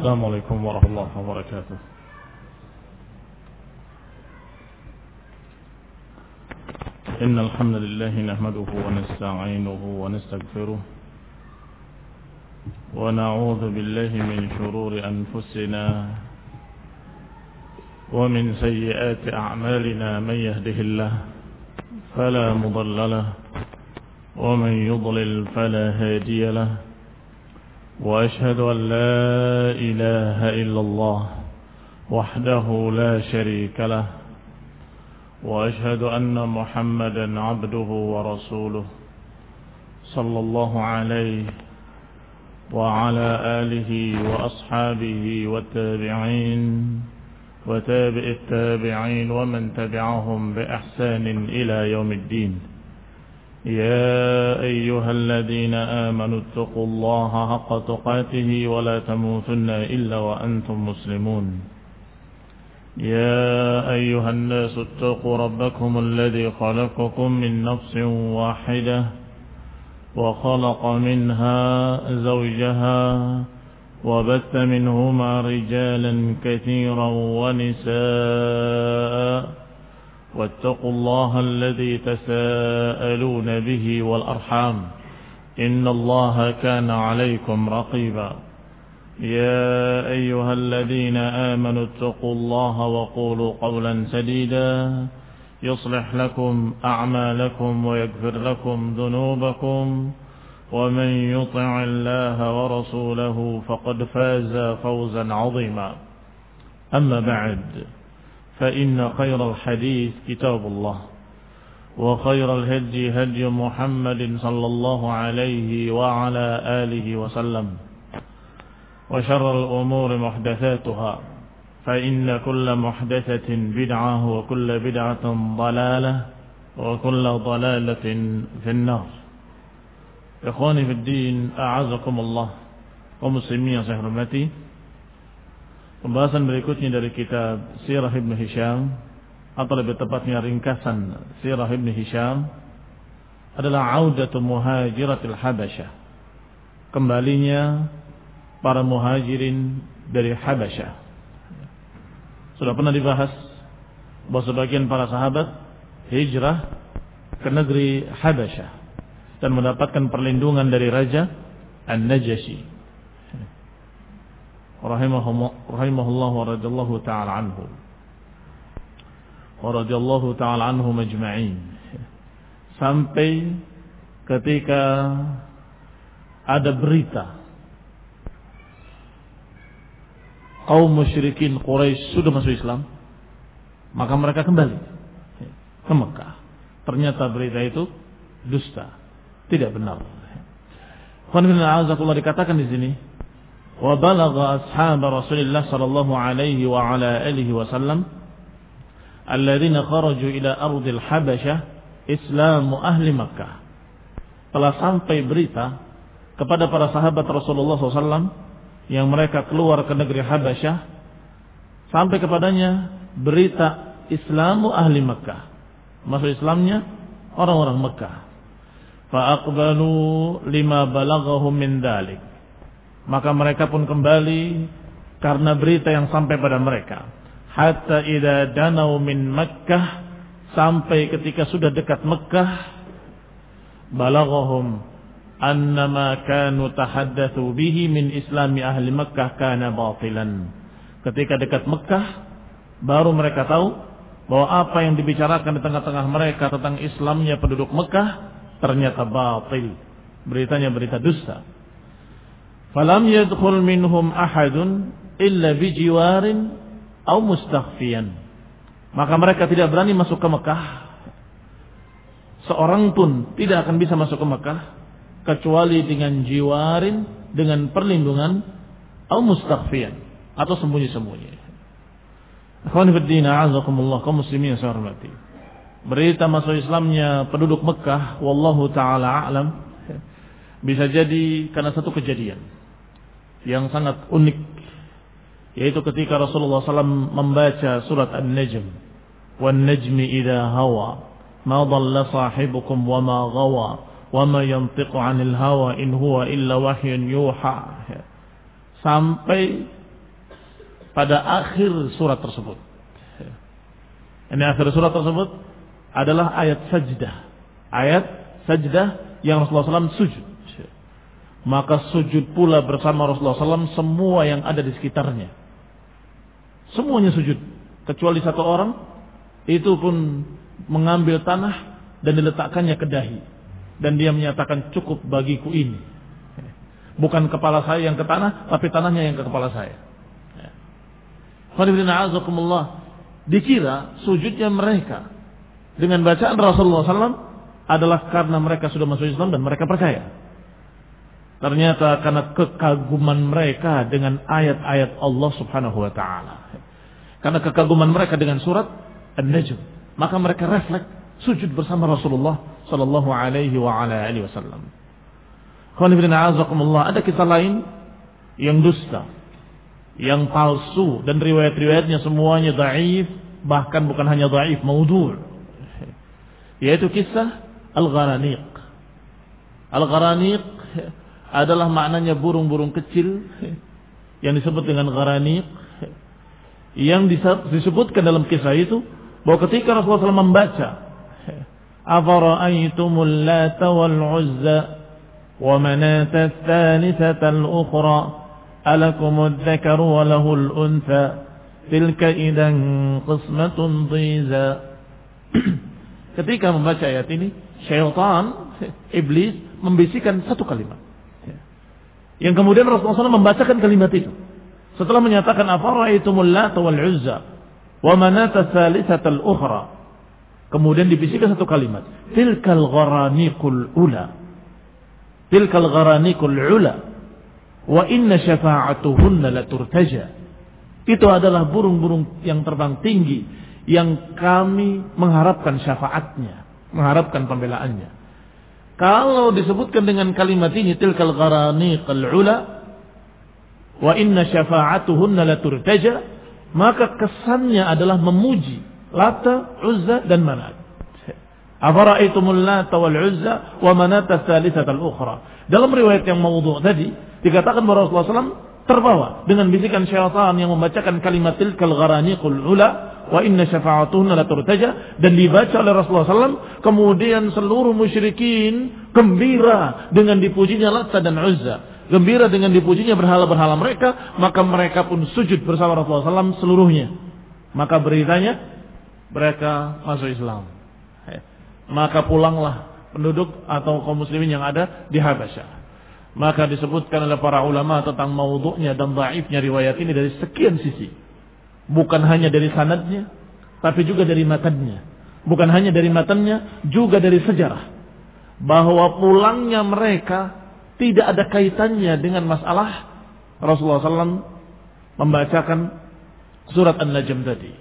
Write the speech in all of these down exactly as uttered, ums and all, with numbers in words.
السلام عليكم ورحمة الله وبركاته. إن الحمد لله نحمده ونستعينه ونستغفره ونعوذ بالله من شرور أنفسنا ومن سيئات أعمالنا. من يهده الله فلا مضل له ومن يضلل فلا هادي له، وأشهد أن لا إله إلا الله وحده لا شريك له، وأشهد أن محمدا عبده ورسوله صلى الله عليه وعلى آله وأصحابه والتابعين وتابع التابعين ومن تبعهم بإحسان إلى يوم الدين. يا أيها الذين آمنوا اتقوا الله حق تقاته ولا تموتن إلا وأنتم مسلمون. يا أيها الناس اتقوا ربكم الذي خلقكم من نفس واحدة وخلق منها زوجها وبث منهما رجالا كثيرا ونساء، واتقوا الله الذي تساءلون به والأرحام إن الله كان عليكم رقيبا. يا أيها الذين آمنوا اتقوا الله وقولوا قولا سديدا يصلح لكم أعمالكم ويغفر لكم ذنوبكم، ومن يطع الله ورسوله فقد فاز فوزا عظيما. أما بعد، فإن خير الحديث كتاب الله، وخير الهدي هدي محمد صلى الله عليه وعلى آله وسلم، وشر الأمور محدثاتها، فإن كل محدثة بدعة وكل بدعة ضلالة وكل ضلالة في النار. إخواني في الدين، أعزكم الله ومسلمين yang saya hormati. Pembahasan berikutnya dari kitab Sirah Ibn Hisham, atau lebih tepatnya ringkasan Sirah Ibn Hisham, adalah Audatu Muhajiratil Habasyah, kembalinya para muhajirin dari Habasyah. Sudah pernah dibahas bahwa sebagian para sahabat hijrah ke negeri Habasyah dan mendapatkan perlindungan dari Raja An-Najashi rahimahullah wa radiyallahu ta'ala anhu wa radiyallahu ta'ala anhu majma'in, sampai ketika ada berita kaum musyrikin Quraisy sudah masuk Islam, maka mereka kembali ke Mekah. Ternyata berita itu dusta, tidak benar. Alhamdulillah, dikatakan di sini, wa balagha ashab Rasulillah sallallahu alaihi wa ala alihi wasallam alladziina kharaju ila ardil Habasyah Islamu ahli Makkah. Telah sampai berita kepada para sahabat Rasulullah sallallahu alaihi wasallam yang mereka keluar ke negeri Habasyah, sampai kepadanya berita Islamu ahli Makkah, masuk Islamnya orang-orang Mekah. Fa aqbalu lima balaghahum min dzalik, maka mereka pun kembali karena berita yang sampai pada mereka. Hatta idza danau min Makkah, sampai ketika sudah dekat Mekah, balaghahum annama kanu tahaddatsu bihi min islami ahli Makkah kana batilan. Ketika dekat Mekah, baru mereka tahu bahwa apa yang dibicarakan di tengah-tengah mereka tentang Islamnya penduduk Mekah ternyata batil, beritanya berita dusta. Falam yadkhul minhum ahadun illa bijiwarin aw mustakhfiyan, maka mereka tidak berani masuk ke Mekah. Seorang pun tidak akan bisa masuk ke Mekah kecuali dengan jiwarin, dengan perlindungan, aw mustakhfiyan, atau sembunyi-sembunyi. Akhwani fid din, a'azakumullah, kaum muslimin yang saya hormati. Berita masuk Islamnya penduduk Mekah, wallahu taala a'lam, bisa jadi karena satu kejadian yang sangat unik, yaitu ketika Rasulullah sallallahu alaihi wasallam membaca surat An-Najm, wan najmi idza hawa ma dhalla sahibukum wa ma ghawa wa ma yantiqu 'anil hawa in huwa illa wahyun yuha, sampai pada akhir surat tersebut. Ini akhir surat tersebut adalah ayat sajdah. Ayat sajdah yang Rasulullah shallallahu alaihi wasallam sujud. Maka sujud pula bersama Rasulullah shallallahu alaihi wasallam semua yang ada di sekitarnya. Semuanya sujud. Kecuali satu orang, itu pun mengambil tanah dan diletakkannya ke dahi. Dan dia menyatakan cukup bagiku ini. Bukan kepala saya yang ke tanah, tapi tanahnya yang ke kepala saya. Dikira sujudnya mereka dengan bacaan Rasulullah shallallahu alaihi wasallam adalah karena mereka sudah masuk Islam dan mereka percaya. Ternyata karena kekaguman mereka dengan ayat-ayat Allah subhanahu wa ta'ala. Karena kekaguman mereka dengan surat An-Najm, maka mereka refleks sujud bersama Rasulullah sallallahu alaihi wa ala alihi wasallam. Ada kisah lain yang dusta, yang palsu, dan riwayat-riwayatnya semuanya dhaif, bahkan bukan hanya dhaif, maudhu', yaitu kisah Al-Gharaniq. Al-Gharaniq adalah maknanya burung-burung kecil yang disebut dengan Gharaniq, yang disebutkan dalam kisah itu bahwa ketika Rasulullah shallallahu alaihi wasallam membaca afara'aytumul lata wal uzza wa manata tsalitsata al-ukhra alakumud dzakaru wa lahul untha tilka idan qismatun dhiza. Ketika membaca ayat ini, syaitan, iblis membisikkan satu kalimat, yang kemudian Rasulullah shallallahu alaihi wasallam membacakan kalimat itu setelah menyatakan afara'aytumul lata wal uzza wa manata tsalitsata al-ukhra. Kemudian dibisikkan satu kalimat, tilkal gharaniqul ula, tilkal gharaniqul ula wa inna syafa'atuhunna laturtaja. Itu adalah burung-burung yang terbang tinggi yang kami mengharapkan syafaatnya, mengharapkan pembelaannya. Kalau disebutkan dengan kalimat ini, tilkal gharaniqul ula wa inna syafa'atuhunna laturtaja, maka kesannya adalah memuji Lata, Uzza dan Manat. Afara'aitumul Lata wal Uzza wa Manata tsalitsata al-ukhra. Dalam riwayat yang maudhu' tadi dikatakan bahwa Rasulullah shallallahu alaihi wasallam terbawa dengan bisikan syaitan yang membacakan kalimat tilkal gharaniqul ula wa inna syafa'atuhunna laturtaja, dan dibaca oleh Rasulullah shallallahu alaihi wasallam. Kemudian seluruh musyrikin gembira dengan dipujinya Lata dan Uzza, gembira dengan dipujinya berhala-berhala mereka, maka mereka pun sujud bersama Rasulullah shallallahu alaihi wasallam seluruhnya. Maka beritanya mereka masuk Islam. Maka pulanglah penduduk atau kaum muslimin yang ada di Habasyah. Maka disebutkan oleh para ulama tentang maudhu'nya dan dhaifnya riwayat ini dari sekian sisi. Bukan hanya dari sanadnya, tapi juga dari matanya. Bukan hanya dari matanya, juga dari sejarah. Bahwa pulangnya mereka tidak ada kaitannya dengan masalah Rasulullah shallallahu alaihi wasallam membacakan surat An-Najm tadi.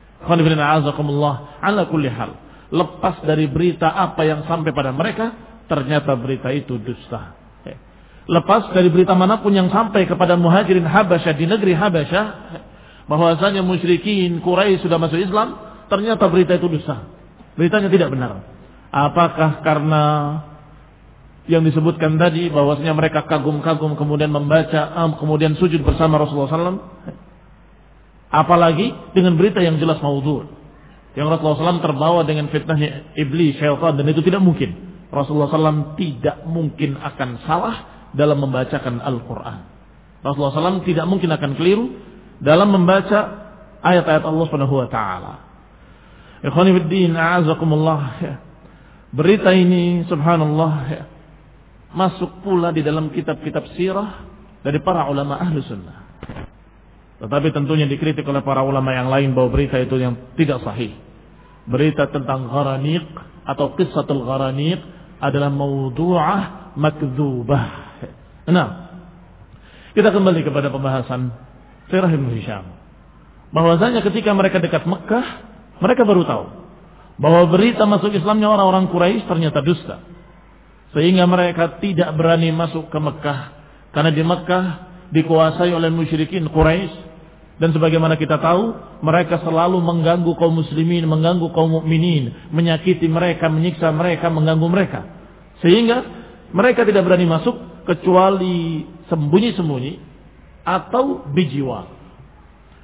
Ala kulli hal, lepas dari berita apa yang sampai pada mereka, ternyata berita itu dusta. Lepas dari berita manapun yang sampai kepada muhajirin Habasyah di negeri Habasyah, bahwasanya musyrikin Quraisy sudah masuk Islam, ternyata berita itu dusta. Beritanya tidak benar. Apakah karena yang disebutkan tadi bahwasanya mereka kagum-kagum kemudian membaca, kemudian sujud bersama Rasulullah shallallahu alaihi wasallam? Apalagi dengan berita yang jelas maudhu', yang Rasulullah shallallahu alaihi wasallam terbawa dengan fitnahnya iblis, syaitan, dan itu tidak mungkin. Rasulullah shallallahu alaihi wasallam tidak mungkin akan salah dalam membacakan Al-Quran. Rasulullah shallallahu alaihi wasallam tidak mungkin akan keliru dalam membaca ayat-ayat Allah subhanahu wa ta'ala. Ikhwani fiddin, a'azakumullah. Berita ini subhanallah masuk pula di dalam kitab-kitab sirah dari para ulama ahlu sunnah. Tetapi tentunya dikritik oleh para ulama yang lain bahwa berita itu yang tidak sahih. Berita tentang Gharaniq atau Qissatul Gharaniq adalah maudhu'ah makdzubah. Nah, kita kembali kepada pembahasan sirah Ibnu Hisham. Bahwasanya ketika mereka dekat Mekah, mereka baru tahu bahwa berita masuk Islamnya orang-orang Quraisy ternyata dusta. Sehingga mereka tidak berani masuk ke Mekah, karena di Mekah dikuasai oleh musyrikin Quraisy. Dan sebagaimana kita tahu, mereka selalu mengganggu kaum muslimin, mengganggu kaum mukminin, menyakiti mereka, menyiksa mereka, mengganggu mereka. Sehingga mereka tidak berani masuk kecuali sembunyi-sembunyi atau bijiwa.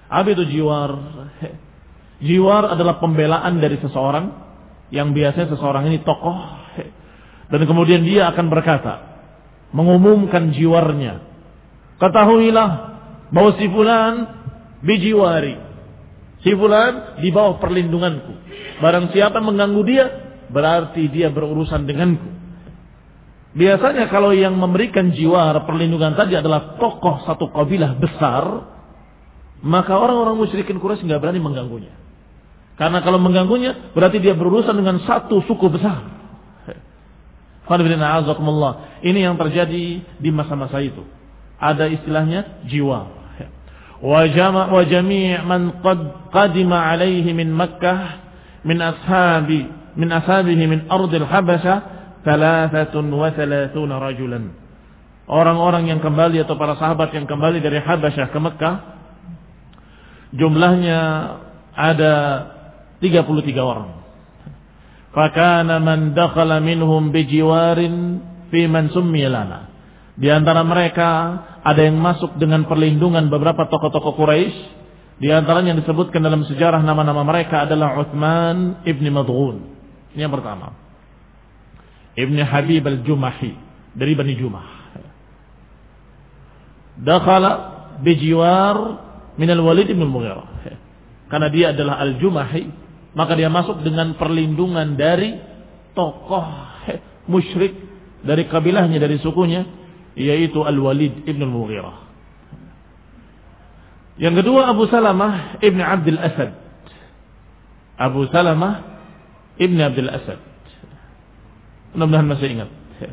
Apa itu jiwar? Jiwar adalah pembelaan dari seseorang yang biasanya seseorang ini tokoh dan kemudian dia akan berkata, mengumumkan jiwarnya. Ketahuilah bahwa si fulan bijiwari. Si fulan di bawah perlindunganku. Barang siapa mengganggu dia, berarti dia berurusan denganku. Biasanya kalau yang memberikan jiwar perlindungan tadi adalah tokoh satu kabilah besar, maka orang-orang musyrikin Quraisy nggak berani mengganggunya. Karena kalau mengganggunya, berarti dia berurusan dengan satu suku besar. Ini yang terjadi di masa-masa itu. Ada istilahnya jiwar. Wa jami' man qad qadima alaihi min Makkah min ashabi min ashabihi min ardil Habasyah thalathatun wa thalathuna rajulan. Orang-orang yang kembali atau para sahabat yang kembali dari Habasyah ke Mekah jumlahnya ada tiga puluh tiga orang. Fakana man dakhala minhum bijiwarin fi man summiya lana. Di antara mereka ada yang masuk dengan perlindungan beberapa tokoh-tokoh Quraisy. Di antaranya yang disebutkan dalam sejarah nama-nama mereka adalah Uthman ibn Mad'un. Ini yang pertama. Ibn Habib al-Jumahi dari Bani Jumah. Dakhala bijiwar min al-Walid ibn al-Mughirah. Karena dia adalah al-Jumahi, maka dia masuk dengan perlindungan dari tokoh musyrik dari kabilahnya, dari sukunya, yaitu Al-Walid ibn al-Mughirah. Yang kedua Abu Salamah ibn Abdul Asad. Abu Salamah ibn Abdul Asad. Mudah-mudahan masih ingat.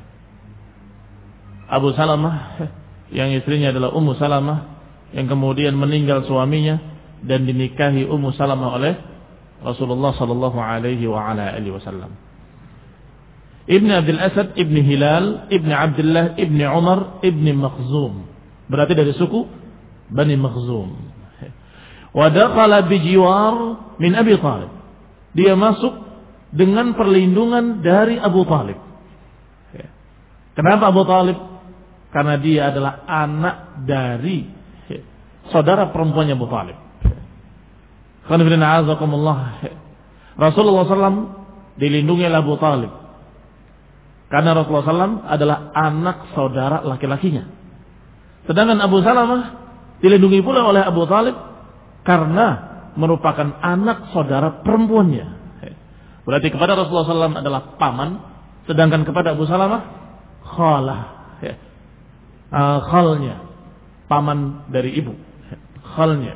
Abu Salamah yang istrinya adalah Ummu Salamah, yang kemudian meninggal suaminya dan dinikahi Ummu Salamah oleh Rasulullah sallallahu alaihi wa ala alihi wasallam. Ibn Abdul Asad ibn Hilal ibn Abdullah ibn Umar ibn Makhzum, berarti dari suku Bani Makhzum. Wa dakhala bijiwar min Abi Talib. Dia masuk dengan perlindungan dari Abu Talib. Kenapa Abu Talib? Karena dia adalah anak dari saudara perempuannya Abu Talib. Rasulullah sallallahu alaihi wasallam dilindungi oleh Abu Talib karena Rasulullah sallallahu alaihi wasallam adalah anak saudara laki-lakinya. Sedangkan Abu Salamah dilindungi pula oleh Abu Talib karena merupakan anak saudara perempuannya. Berarti kepada Rasulullah sallallahu alaihi wasallam adalah paman, sedangkan kepada Abu Salamah khalah, uh, khalnya, paman dari ibu, khalnya.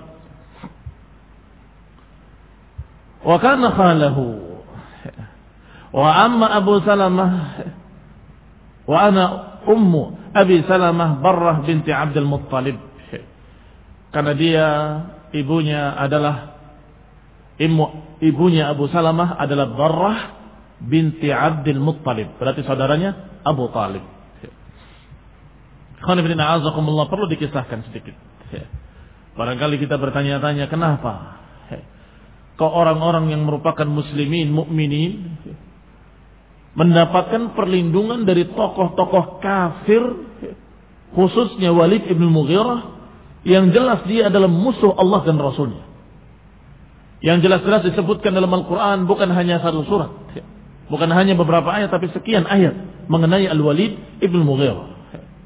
Wa kana khalahu. Wa amma Abu Salamah wa ana ummu Abi Salamah Barrah binti Abdul Muttalib. Karena dia ibunya adalah ibu, ibunya Abu Salamah adalah Barrah binti Abdul Muttalib. Berarti saudaranya Abu Talib. Khonibina azakumullah, perlu dikisahkan sedikit. Barangkali kita bertanya-tanya kenapa kok orang-orang yang merupakan muslimin, mukminin mendapatkan perlindungan dari tokoh-tokoh kafir, khususnya Walid ibn Mughirah, yang jelas dia adalah musuh Allah dan Rasulnya. Yang jelas-jelas disebutkan dalam Al-Quran, bukan hanya satu surat, bukan hanya beberapa ayat, tapi sekian ayat mengenai Al-Walid ibn Mughirah.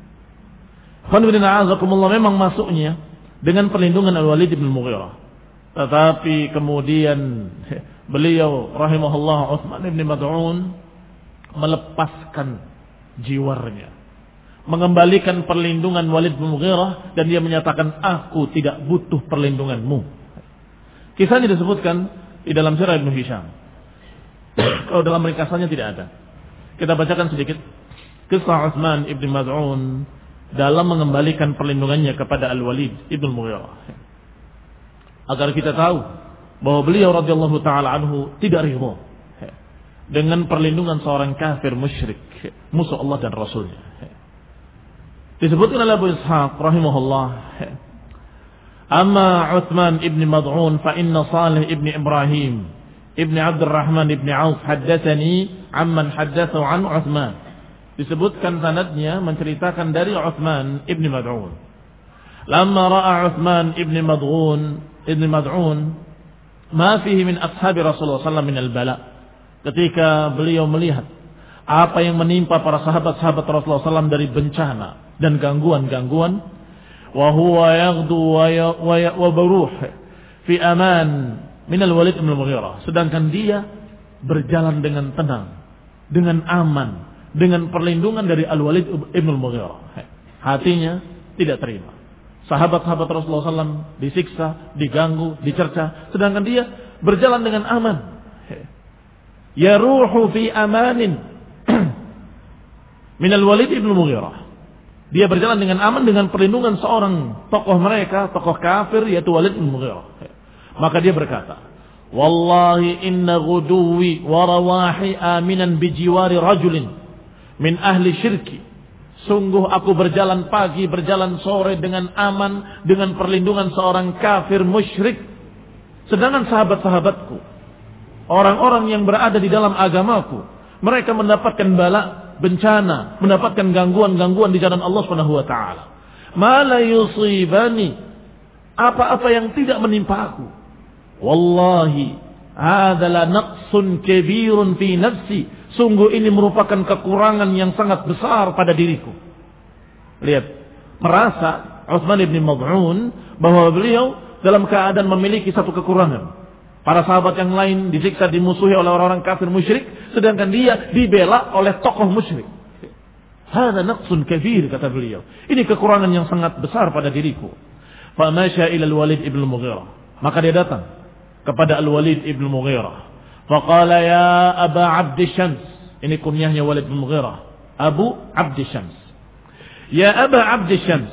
Memang masuknya dengan perlindungan Al-Walid ibn Mughirah. Tetapi kemudian beliau rahimahullah Uthman ibn Mad'un melepaskan jiwarnya, mengembalikan perlindungan Walid bin Mughirah, dan dia menyatakan, aku tidak butuh perlindunganmu. Kisahnya disebutkan di dalam sirah Ibnu Hisham. Kalau dalam ringkasannya tidak ada. Kita bacakan sedikit kisah Uthman ibn Mad'un dalam mengembalikan perlindungannya kepada Al-Walid ibn Mughirah, agar kita tahu bahwa beliau radhiyallahu taala anhu tidak ridha dengan perlindungan seorang kafir musyrik, musuh Allah dan Rasulnya. Disebutkan oleh Abu Ishaq rahimahullah, amma Uthman ibn Mad'un fa inna Salih ibn Ibrahim ibn Abdurrahman ibn Auf haddatsani amman haddatsu an Uthman. Disebutkan sanadnya menceritakan dari Uthman ibn Mad'un. Lamma ra'a Uthman ibn Mad'un ibn Mad'un, ma fihi min ashabi Rasulullah sallallahu alaihi wasallam min al-bala. Ketika beliau melihat apa yang menimpa para sahabat-sahabat Rasulullah sallallahu alaihi wasallam dari bencana dan gangguan-gangguan, wa huwa yaghdu wa baruh fi aman min al-Walid ibn al-Mughirah, sedangkan dia berjalan dengan tenang, dengan aman, dengan perlindungan dari Al-Walid ibn al-Mughirah. Hatinya tidak terima. Sahabat-sahabat Rasulullah sallallahu alaihi wasallam disiksa, diganggu, dicerca, sedangkan dia berjalan dengan aman. Yaruhu fi amanin min al-Walid ibn al-Mughirah. Dia berjalan dengan aman dengan perlindungan seorang tokoh mereka, tokoh kafir, yaitu Walid ibn al-Mughirah. Maka dia berkata, wallahi inna ghuduwi wa rawahi aminan bijiwari rajulin min ahli syirki. Sungguh aku berjalan pagi, berjalan sore dengan aman, dengan perlindungan seorang kafir musyrik. Sedangkan sahabat-sahabatku, orang-orang yang berada di dalam agamaku, mereka mendapatkan bala, bencana, mendapatkan gangguan-gangguan di jalan Allah Subhanahu wa taala. Ma la yusibani, apa-apa yang tidak menimpa aku. Wallahi, adalah naqsun kabirun fi nafsi. Sungguh ini merupakan kekurangan yang sangat besar pada diriku. Lihat, merasa Utsman bin Mad'un bahwa beliau dalam keadaan memiliki satu kekurangan. Para sahabat yang lain disiksa, dimusuhi oleh orang-orang kafir musyrik, sedangkan dia dibela oleh tokoh musyrik. Hada naqsun kabir, kata beliau. Ini kekurangan yang sangat besar pada diriku. Fa masya ila al-Walid ibn al-Mughirah. Maka dia datang kepada Al-Walid ibn Mughirah. Faqala ya Aba Abdi Syams. Ini kunyahnya Walid ibn Mughirah. Abu Abdi Syams. Ya Aba Abdi Syams.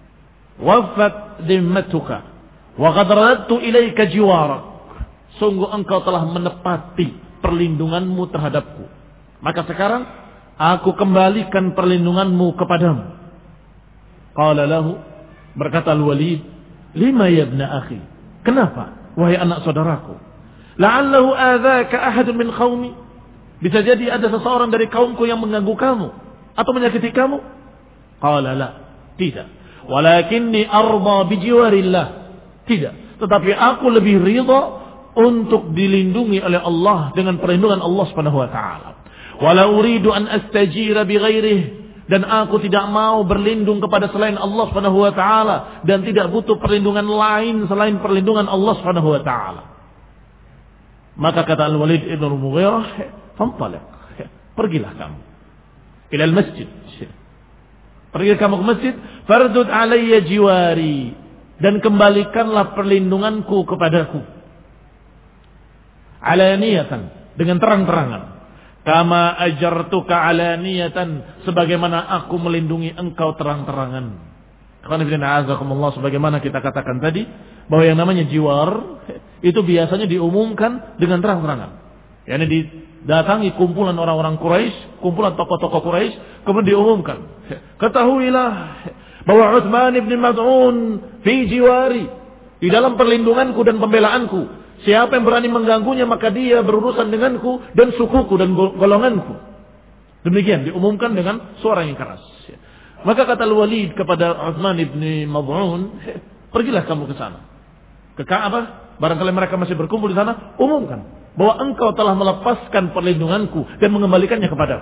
Wafat dimmatuka. Wa qad radtu ilaika jiwarak. Sungguh engkau telah menepati perlindunganmu terhadapku. Maka sekarang aku kembalikan perlindunganmu kepadamu. Qala lahu. Berkata Al-Walid. Lima ya ibna akhi. Kenapa? Wahai anak saudaraku, la'allahu adzaka ahadun min qaumi. Bisa jadi ada seseorang dari kaumku yang mengganggu kamu atau menyakiti kamu. Qala la, tidak. Walakinni arda bijiwarillah. Tidak, tetapi aku lebih ridha untuk dilindungi oleh Allah dengan perlindungan Allah Subhanahu wa taala. Wala uridu an astajira bighairihi, dan aku tidak mau berlindung kepada selain Allah Subhanahu wa taala dan tidak butuh perlindungan lain selain perlindungan Allah Subhanahu wa taala. Maka kata Al-Walid ibn Mughirah, "Fantaliq." Pergilah kamu ila al-masjid. Pergi kamu ke masjid, fardud alayya jiwari, dan kembalikanlah perlindunganku kepadaku. Alaniyatan, dengan terang-terangan. Kama ajartuka alaniyatan, sebagaimana aku melindungi engkau terang-terangan. Sebagaimana kita katakan tadi, bahwa yang namanya jiwar itu biasanya diumumkan dengan terang-terangan. Yani didatangi kumpulan orang-orang Quraisy, kumpulan tokoh-tokoh Quraisy, kemudian diumumkan, ketahuilah bahwa Utsman bin Mad'un fi jiwari, di dalam perlindunganku dan pembelaanku. Siapa yang berani mengganggunya maka dia berurusan denganku dan sukuku dan golonganku. Demikian diumumkan dengan suara yang keras. Maka kata Al-Walid kepada Utsman bin Mad'un, pergilah kamu ke sana, ke Ka'bah, barangkali mereka masih berkumpul di sana, umumkan bahwa engkau telah melepaskan perlindunganku dan mengembalikannya kepadaku.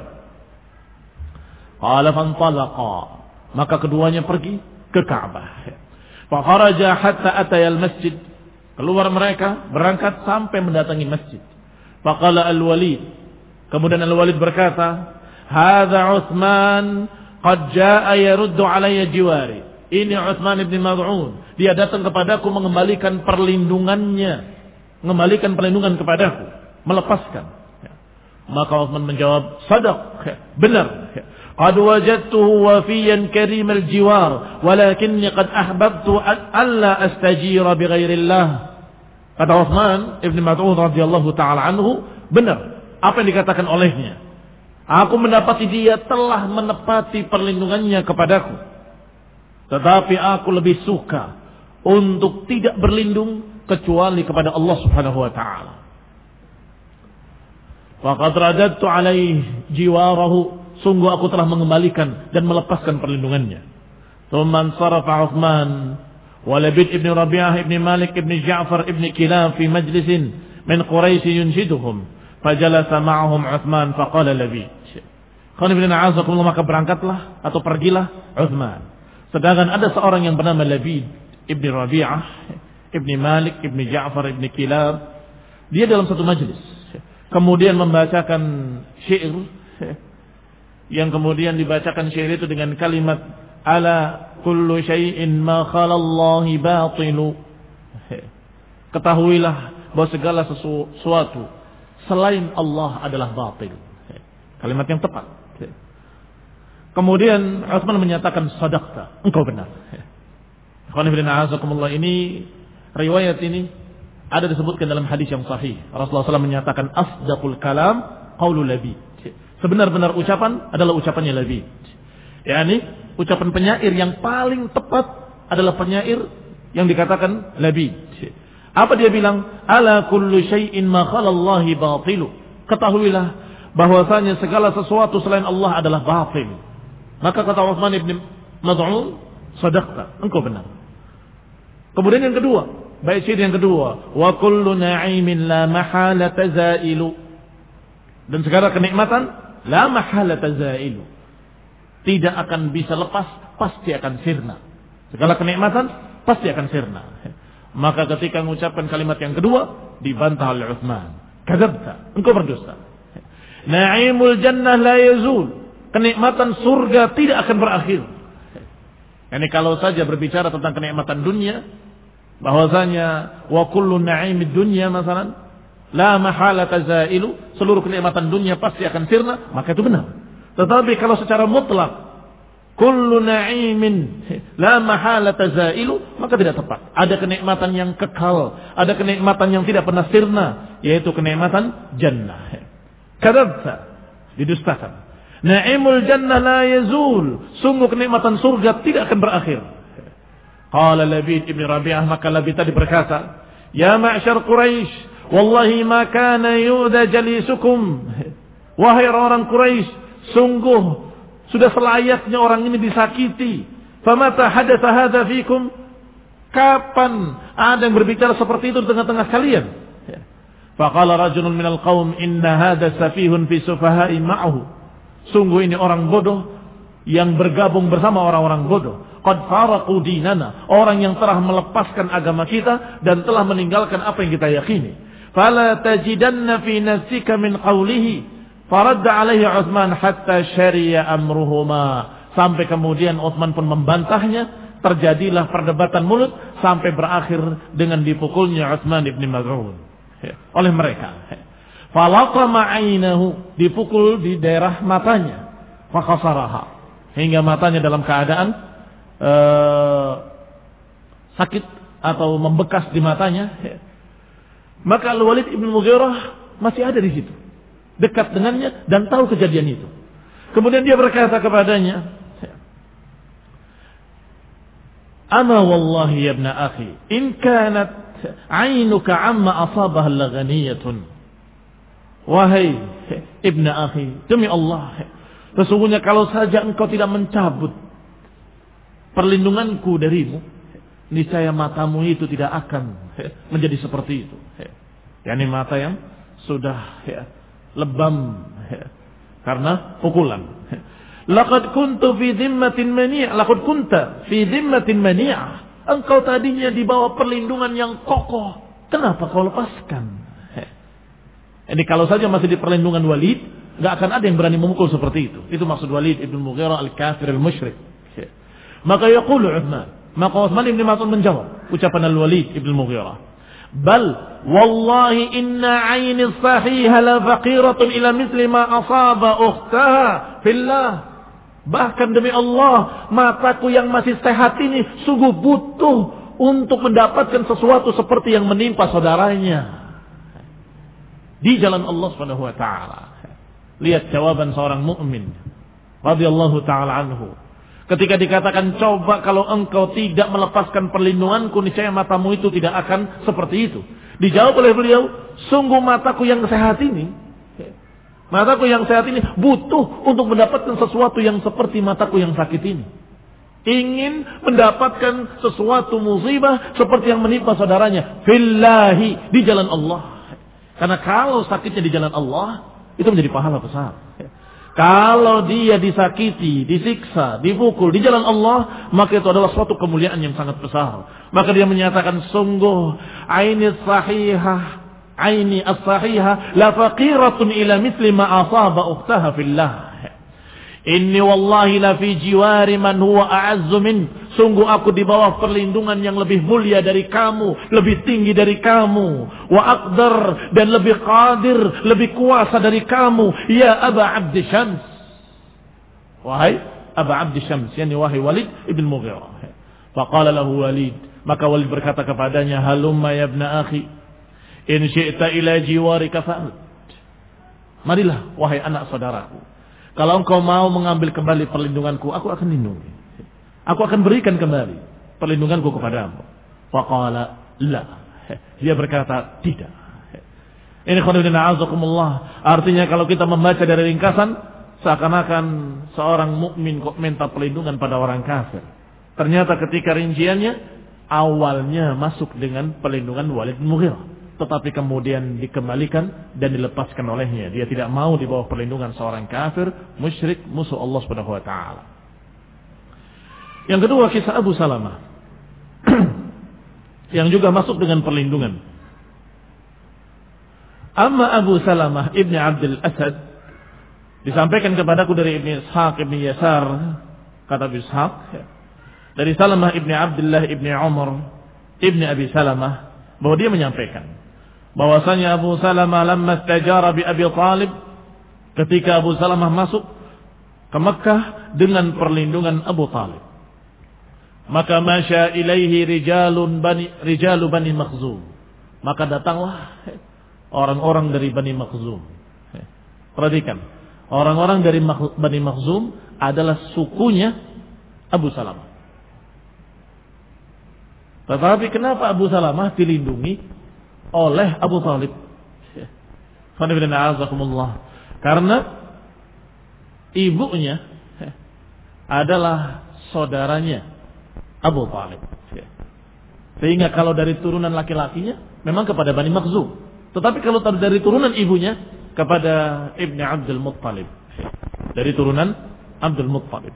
Qala fantalaqa, maka keduanya pergi ke Ka'bah. Fa kharaja hatta atayal masjid. Keluar mereka, berangkat sampai mendatangi masjid. Faqala Al-Walid. Kemudian Al-Walid berkata, "Hadza Utsman qad jaa yaruddu alayya jiwari." Ini Utsman bin Mad'un. Dia datang kepadaku mengembalikan perlindungannya, mengembalikan perlindungan kepadaku, melepaskan. Maka Utsman menjawab, "Shadaq." Benar. "Qad wajadtuhu wafiyan karimal jiwar, walakinni qad ahbabtu alla astajira bighairillah." Kata Utsman Ibn Mad'un radhiyallahu taala anhu, benar apa yang dikatakan olehnya. Aku mendapati dia telah menepati perlindungannya kepadaku, tetapi aku lebih suka untuk tidak berlindung kecuali kepada Allah Subhanahu wa taala. Faqad radadtu alaihi jiwarahu, sungguh aku telah mengembalikan dan melepaskan perlindungannya. Tsumman sarafa Utsman Walabid ibn Rabi'ah ibn Malik ibn Ja'far ibn Kilab fi majlisin min Quraisy yunshiduhum fajalasa ma'ahum Uthman faqala Labid. Maka berangkatlah atau pergilah Uthman. Sedangkan ada seorang yang bernama Labid ibn Rabi'ah ibn Malik ibn Ja'far ibn Kilab. Dia dalam satu majlis kemudian membacakan syair yang kemudian dibacakan syair itu dengan kalimat ala kullu syai'in ma khalallahi batilu. Ketahuilah bahwa segala sesuatu selain Allah adalah batil. Kalimat yang tepat. Kemudian Utsman menyatakan sadaqta, engkau benar. Ini riwayat ini ada disebutkan dalam hadis yang sahih. Rasulullah shallallahu alaihi wasallam menyatakan asdaqul kalam qaulul Labid. Sebenar-benar ucapan adalah ucapannya Labid. yakni ucapan penyair yang paling tepat adalah penyair yang dikatakan Labid. Apa dia bilang? Ala kullu syai'in ma khalallahi batilu. Ketahuilah bahwasanya segala sesuatu selain Allah adalah batil. Maka kata Utsman ibn Maz'un, sadaqta, engkau benar. Kemudian yang kedua, bait syair yang kedua, wa kullu na'imin la mahalata zailu. Dan segala kenikmatan la mahalata zailu. Tidak akan bisa lepas, pasti akan sirna. Segala kenikmatan pasti akan sirna. Maka ketika mengucapkan kalimat yang kedua, dibantah oleh Utsman. Kadzabta, engkau berdusta. Na'imul jannah la yazul. Kenikmatan surga tidak akan berakhir. Yani kalau saja berbicara tentang kenikmatan dunia, bahwasanya wa kullu na'imid dunya masalan la mahalata zailu, seluruh kenikmatan dunia pasti akan sirna, maka itu benar. Tetapi kalau secara mutlak kullu na'imin la mahalata zailu, maka tidak tepat. Ada kenikmatan yang kekal, ada kenikmatan yang tidak pernah sirna, yaitu kenikmatan jannah. Kadzabta, didustakan. Na'imul jannah la yazul, sungguh kenikmatan surga tidak akan berakhir. Qala Labid ibn Rabi'ah, maka Labid tadi berkata, ya ma'syar Quraisy, wallahi ma kana yu'da jalisukum. Wahai orang Quraisy, sungguh sudah selayaknya orang ini disakiti. Famata hadatsa hadza fikum? Kapan ada yang berbicara seperti itu di tengah-tengah kalian? Faqala rajulun minal qaum inna hadza safihun fi sufaha'i ma'ahu. Sungguh ini orang bodoh yang bergabung bersama orang-orang bodoh. Qad faraqu dinana, orang yang telah melepaskan agama kita dan telah meninggalkan apa yang kita yakini. Fala tajidanna fi nafsika min qawlihi. Faradda alaihi Utsman hatta syariya amruhuma. Sampai kemudian Utsman pun membantahnya. Terjadilah perdebatan mulut sampai berakhir dengan dipukulnya Utsman ibn Maz'un oleh mereka. Falaqama ainahu, dipukul di daerah matanya. Fakhasaraha, hingga matanya dalam keadaan uh, sakit atau membekas di matanya. Maka Al-Walid ibn Mughirah masih ada di situ, dekat dengannya dan tahu kejadian itu. Kemudian dia berkata kepadanya, ama wallahi ya ibn akhi, in kanat ainuka amma asabah laghaniyatun. Wahai ibn akhi, demi Allah, sesungguhnya kalau saja engkau tidak mencabut perlindunganku darimu, niscaya matamu itu tidak akan menjadi seperti itu. yakni mata yang sudah lebam karena pukulan. Laqad kuntu fi dhimmatin mani'ah, laqad kunta fi dhimmatin mani'ah. Engkau tadinya di bawah perlindungan yang kokoh. Kenapa kau lepaskan? Ini kalau saja masih di perlindungan Walid, enggak akan ada yang berani memukul seperti itu. Itu maksud Walid ibn Mughirah al-kafir al-musyrik. Maka yaqulu Utsman, maka Utsman ibn Maz'un menjawab ucapan Al-Walid ibn Mughirah, bal wallahi inna 'aini as-sahiha la faqiratun ila mithli ma asaba ukhtaha fillah. Bahkan demi Allah, mataku yang masih sehat ini sungguh butuh untuk mendapatkan sesuatu seperti yang menimpa saudaranya di jalan Allah Subhanahu wa taala. Lihat jawaban seorang mukmin radhiyallahu taala anhu. Ketika dikatakan, coba kalau engkau tidak melepaskan perlindunganku, niscaya matamu itu tidak akan seperti itu. Dijawab oleh beliau, sungguh mataku yang sehat ini, mataku yang sehat ini butuh untuk mendapatkan sesuatu yang seperti mataku yang sakit ini. ingin mendapatkan sesuatu musibah seperti yang menimpa saudaranya, fillahi, di jalan Allah. Karena kalau sakitnya di jalan Allah, itu menjadi pahala besar. Kalau dia disakiti, disiksa, dipukul di jalan Allah, maka itu adalah suatu kemuliaan yang sangat besar. Maka dia menyatakan, sungguh aini sahihah, aini as-sahihah la faqiratun ila misli ma asaba ukhtaha fillah. Inni wallahi la fi jiwari man huwa a'azzu min. Sungguh aku di bawah perlindungan yang lebih mulia dari kamu, lebih tinggi dari kamu, wa aqdar, dan lebih qadir, lebih kuasa dari kamu, ya Aba Abdi Syams. Wahai Aba Abdi Syams, yani wahai Walid ibn Mughirah. Faqala lahu Walid, maka Walid berkata kepadanya, halumma ya ibna akhi, in syi'ta ila jiwarika fa'al. Marilah wahai anak saudaraku, kalau engkau mau mengambil kembali perlindunganku, aku akan lindungi. Aku akan berikan kembali perlindunganku kepadamu. Faqala la. Dia berkata tidak. Ini khonibina azakumullah. Artinya kalau kita membaca dari ringkasan, seakan-akan seorang mukmin kok minta perlindungan pada orang kafir. Ternyata ketika rinciannya, awalnya masuk dengan perlindungan Walid bin Mughirah, tetapi kemudian dikembalikan dan dilepaskan olehnya. Dia tidak mau di bawah perlindungan seorang kafir, musyrik, musuh Allah Subhanahu wa taala. Yang kedua, kisah Abu Salamah yang juga masuk dengan perlindungan. Amma Abu Salamah ibni Abdul Asad, disampaikan kepadaku dari Ibni Ishaq ibni Yasar, kata Ibni Ishaq, dari Salamah ibni Abdullah ibni Umar ibni Abi Salamah, bahwa dia menyampaikan bahwasanya Abu Salamah lamma istajara bi Abi Talib, ketika Abu Salamah masuk ke Mekah dengan perlindungan Abu Talib, maka masya ilaihi rijalun bani rijalu bani Makhzum, maka datanglah orang-orang dari Bani Makhzum. Perhatikan, orang-orang dari Bani Makhzum adalah sukunya Abu Salamah. Tetapi kenapa Abu Salamah dilindungi oleh Abu Talib? Karena ibunya adalah saudaranya Abu Talib. Sehingga kalau dari turunan laki-lakinya memang kepada Bani Makhzum, tetapi kalau dari turunan ibunya kepada Ibni Abdul Muttalib, dari turunan Abdul Muttalib.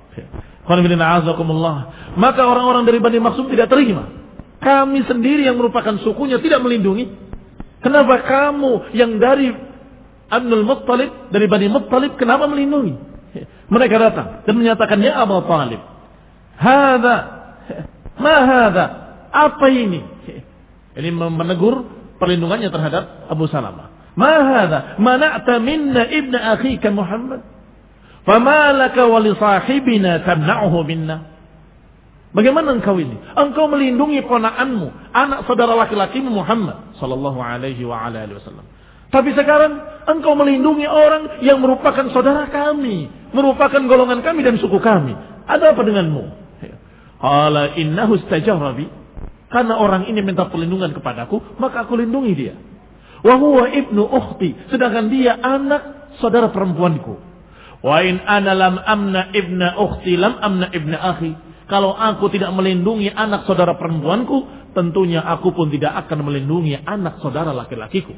Maka orang-orang dari Bani Makhzum tidak terima. Kami sendiri yang merupakan sukunya tidak melindungi. Kenapa kamu yang dari Abdul Muttalib, dari Bani Muttalib, kenapa melindungi? Mereka datang dan menyatakan, ya Abu Talib, hadza, ma hadza, apa ini? Ini menegur perlindungannya terhadap Abu Salamah. Ma hadza, mana'ta minna ibna akhika Muhammad, fama laka wa li sahibina tamna'uhu minna. Bagaimana engkau ini? Engkau melindungi ponakanmu, anak saudara laki-lakimu Muhammad sallallahu alaihi wa ala alihi wasallam. Tapi sekarang engkau melindungi orang yang merupakan saudara kami, merupakan golongan kami dan suku kami. Ada apa denganmu? Qala innahu istajara bi, karena orang ini minta perlindungan kepadaku, maka aku lindungi dia. Wa huwa ibnu ukhti, sedangkan dia anak saudara perempuanku. Wa in ana lam amna ibna ukhti lam amna ibna akhi. Kalau aku tidak melindungi anak saudara perempuanku, tentunya aku pun tidak akan melindungi anak saudara laki-lakiku.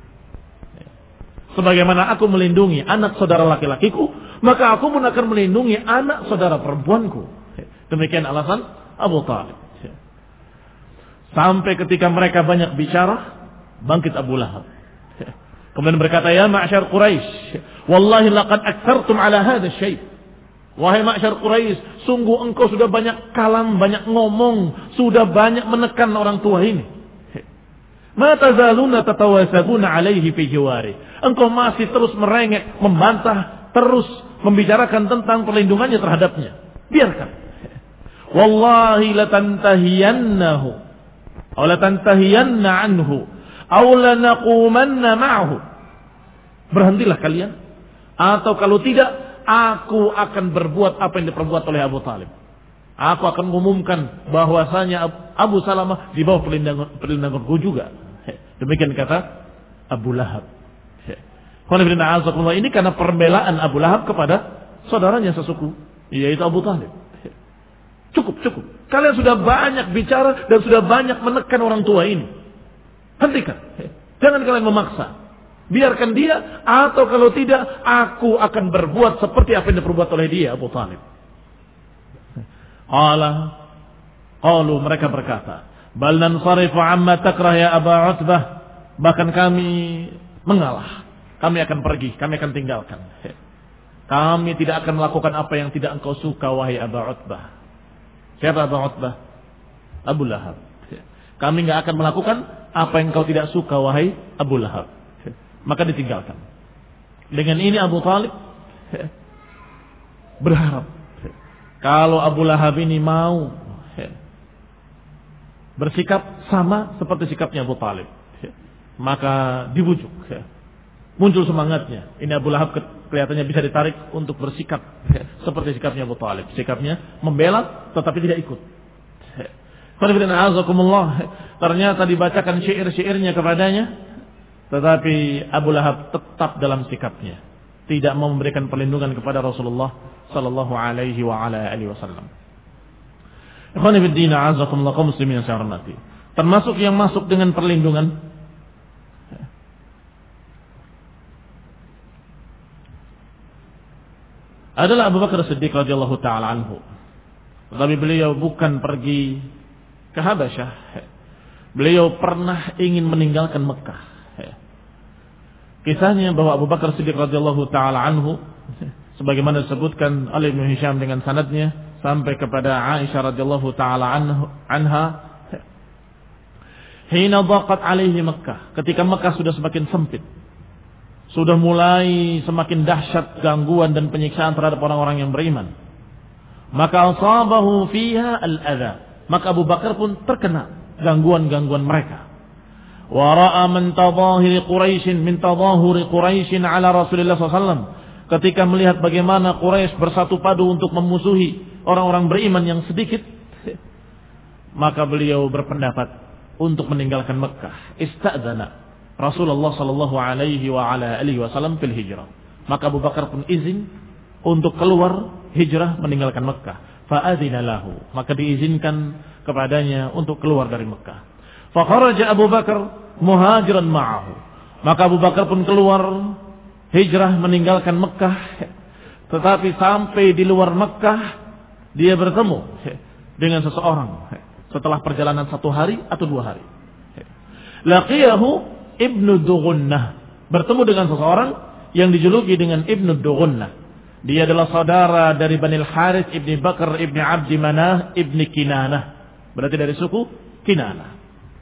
Sebagaimana aku melindungi anak saudara laki-lakiku, maka aku pun akan melindungi anak saudara perempuanku. Demikian alasan Abu Talib. Sampai ketika mereka banyak bicara, bangkit Abu Lahab. Kemudian berkata, ya ma'syar Quraisy, wallahi laqad aktsartum ala hadha syai'. Wahai ma'syar Quraisy, sungguh engkau sudah banyak kalam, banyak ngomong, sudah banyak menekan orang tua ini. Ma tazaluna tatawasabuna alaihi fi jiwari. Engkau masih terus merengek, membantah, terus membicarakan tentang perlindungannya terhadapnya. Biarkan. Wallahi latantahiyannahu aw latantahiyanna anhu aw lanaqumanna ma'ahu. Berhentilah kalian, atau kalau tidak, aku akan berbuat apa yang diperbuat oleh Abu Talib. Aku akan mengumumkan bahwasanya Abu Salamah di bawah perlindungan perlindunganku juga. Demikian kata Abu Lahab. Ini karena pembelaan Abu Lahab kepada saudaranya sesuku, yaitu Abu Talib. Cukup, cukup. Kalian sudah banyak bicara dan sudah banyak menekan orang tua ini. Hentikan. Jangan kalian memaksa. Biarkan dia, atau kalau tidak, aku akan berbuat seperti apa yang diperbuat oleh dia, Abu Talib. Allah, qalu, mereka berkata, bal nansarifu amma takrah ya Aba Utbah. Bahkan kami mengalah. Kami akan pergi, kami akan tinggalkan. Kami tidak akan melakukan apa yang tidak engkau suka, wahai Aba Utbah. Siapa Aba Utbah? Abu Lahab. Kami enggak akan melakukan apa yang engkau tidak suka, wahai Abu Lahab. Maka ditinggalkan. Dengan ini Abu Talib berharap kalau Abu Lahab ini mau bersikap sama seperti sikapnya Abu Talib, maka dibujuk. Muncul semangatnya. Ini Abu Lahab kelihatannya bisa ditarik untuk bersikap seperti sikapnya Abu Talib. Sikapnya membela tetapi tidak ikut. Ternyata dibacakan syair-syairnya kepadanya, tetapi Abu Lahab tetap dalam sikapnya, tidak mau memberikan perlindungan kepada Rasulullah sallallahu alaihi wa ala alihi wasallam. Ikhwan fillah, azakumullah kaum muslimin yang saya hormati. Termasuk yang masuk dengan perlindungan adalah Abu Bakar Siddiq radhiyallahu taala anhu. Tetapi beliau bukan pergi ke Habasyah. Beliau pernah ingin meninggalkan Mekah. Kisahnya bahwa Abu Bakar Siddiq radhiyallahu taala anhu, sebagaimana disebutkan oleh Ibnu Hisham dengan sanadnya sampai kepada Aisyah radhiyallahu taala anha, hina dhaqat alaihi Makkah, ketika Mekah sudah semakin sempit, sudah mulai semakin dahsyat gangguan dan penyiksaan terhadap orang-orang yang beriman, maka asabahu fiha al-adha, maka Abu Bakar pun terkena gangguan-gangguan mereka. Wa ra'a min tadahiri Quraisy min tadahuri Quraisy ala Rasulullah sallallahu alaihi wasallam, ketika melihat bagaimana Quraisy bersatu padu untuk memusuhi orang-orang beriman yang sedikit, maka beliau berpendapat untuk meninggalkan Mekah. Istadzana Rasulullah sallallahu alaihi wa ala alihi wasallam fil hijrah. Maka Abu Bakar pun izin untuk keluar hijrah meninggalkan Mekah. Fa adzina lahu, maka diizinkan kepadanya untuk keluar dari Mekah. Fa kharaja Abu Bakar muhajiran ma'ahu, maka Abu Bakar pun keluar hijrah meninggalkan Mekah. Tetapi sampai di luar Mekah dia bertemu dengan seseorang setelah perjalanan satu hari atau dua hari. Laqiyahu Ibnu Dughunnah, bertemu dengan seseorang yang dijuluki dengan Ibnu Dughunnah. Dia adalah saudara dari Bani Al-Harits Ibni Bakar Ibni Abdi Manah Ibni Kinanah, berarti dari suku Kinanah.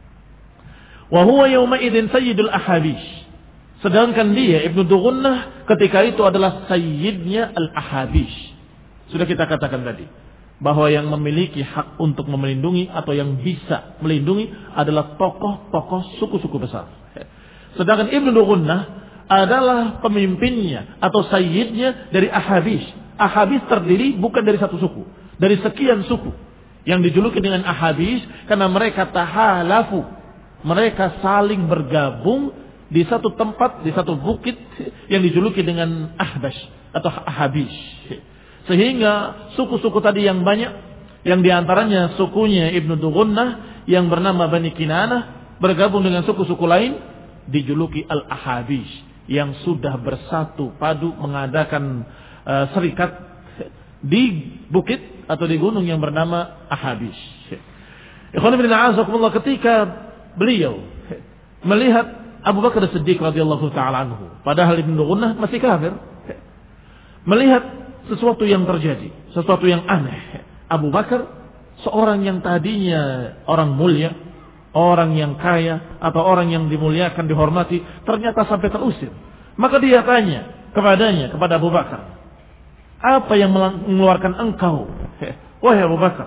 Wa huwa yawma idzin sayyidul Ahabish, sedangkan dia Ibnu Dughunnah ketika itu adalah sayyidnya Al-Ahabish. Sudah kita katakan tadi bahwa yang memiliki hak untuk melindungi atau yang bisa melindungi adalah tokoh-tokoh suku-suku besar. Sedangkan Ibnu Dughunnah adalah pemimpinnya atau sayyidnya dari Ahabish. Ahabish terdiri bukan dari satu suku, dari sekian suku yang dijuluki dengan Ahabish karena mereka tahalafu, mereka saling bergabung di satu tempat, di satu bukit yang dijuluki dengan Ahbash atau Ahabish. Sehingga suku-suku tadi yang banyak, yang diantaranya sukunya Ibnu Dughunnah yang bernama Bani Kinanah bergabung dengan suku-suku lain dijuluki Al-Ahabish, yang sudah bersatu padu mengadakan uh, serikat di bukit atau di gunung yang bernama Ahabish. Ikhwan fillah, azakumullah, ketika beliau melihat Abu Bakar Siddiq radhiyallahu taala anhu, padahal Ibnu Dughunnah masih kafir, melihat sesuatu yang terjadi, sesuatu yang aneh. Abu Bakar, seorang yang tadinya orang mulia, orang yang kaya atau orang yang dimuliakan, dihormati, ternyata sampai terusir. Maka dia tanya kepadanya, kepada Abu Bakar, apa yang mengeluarkan engkau, wahai Abu Bakar?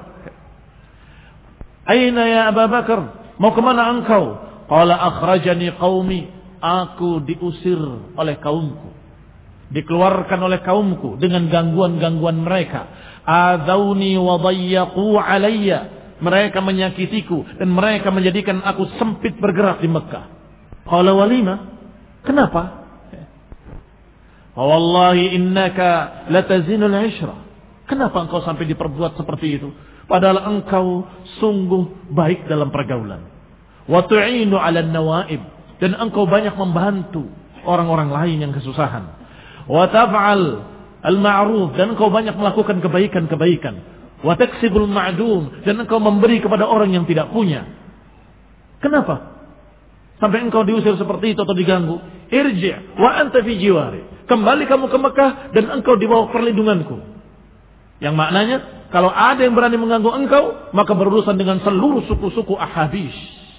Aina ya Abu Bakar, mau kemana engkau? Qala akhrajani qaumi, aku diusir oleh kaumku, dikeluarkan oleh kaumku dengan gangguan-gangguan mereka. Adzawni wa dayyaqu alayya, mereka menyakitiku dan mereka menjadikan aku sempit bergerak di Mekah. Qala walima, kenapa? Wallahi innaka latazinul ishra, kenapa engkau sampai diperbuat seperti itu? Padahal engkau sungguh baik dalam pergaulan. Wa tu'inu 'alan nawaib, dan engkau banyak membantu orang-orang lain yang kesusahan. Wa taf'al al-ma'ruf, dan engkau banyak melakukan kebaikan-kebaikan. Wa taksibul ma'dum, dan engkau memberi kepada orang yang tidak punya. Kenapa sampai engkau diusir seperti itu atau diganggu? Irji' wa anta fi jiwari, kembali kamu ke Mekah dan engkau di bawah perlindunganku. Yang maknanya, kalau ada yang berani mengganggu engkau, maka berurusan dengan seluruh suku-suku Ahabish.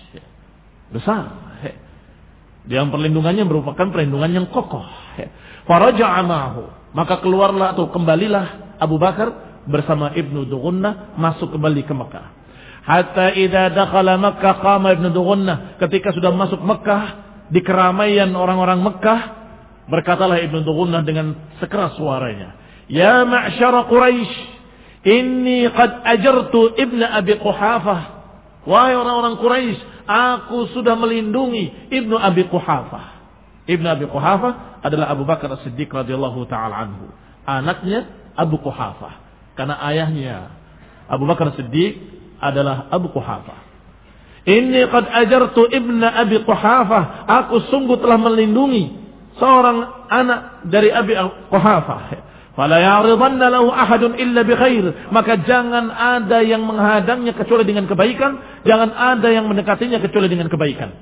Besar. Yang perlindungannya merupakan perlindungan yang kokoh. Faraja'a ma'ahu, maka keluarlah atau kembalilah Abu Bakar bersama Ibnu Dughunnah masuk kembali ke Mekah. Hatta idza dakhala Makkah qama Ibnu Dughunnah, ketika sudah masuk Mekah di keramaian orang-orang Mekah, berkatalah Ibnu Dughunnah dengan sekeras suaranya, "Ya ma'syara Quraisy, inni qad ajartu Ibnu Abi Quhafah." Wahai orang-orang Quraisy, aku sudah melindungi Ibnu Abi Quhafah. Ibnu Abi Quhafah adalah Abu Bakar As-Siddiq radhiyallahu taala anhu, anaknya Abu Quhafah. Karena ayahnya Abu Bakar As-Siddiq adalah Abu Quhafah. Inni qad ajartu Ibnu Abi Quhafah, aku sungguh telah melindungi seorang anak dari Abi Quhafah. Fala ya'ridanna lahu ahadun illa bi khair, maka jangan ada yang menghadangnya kecuali dengan kebaikan, jangan ada yang mendekatinya kecuali dengan kebaikan.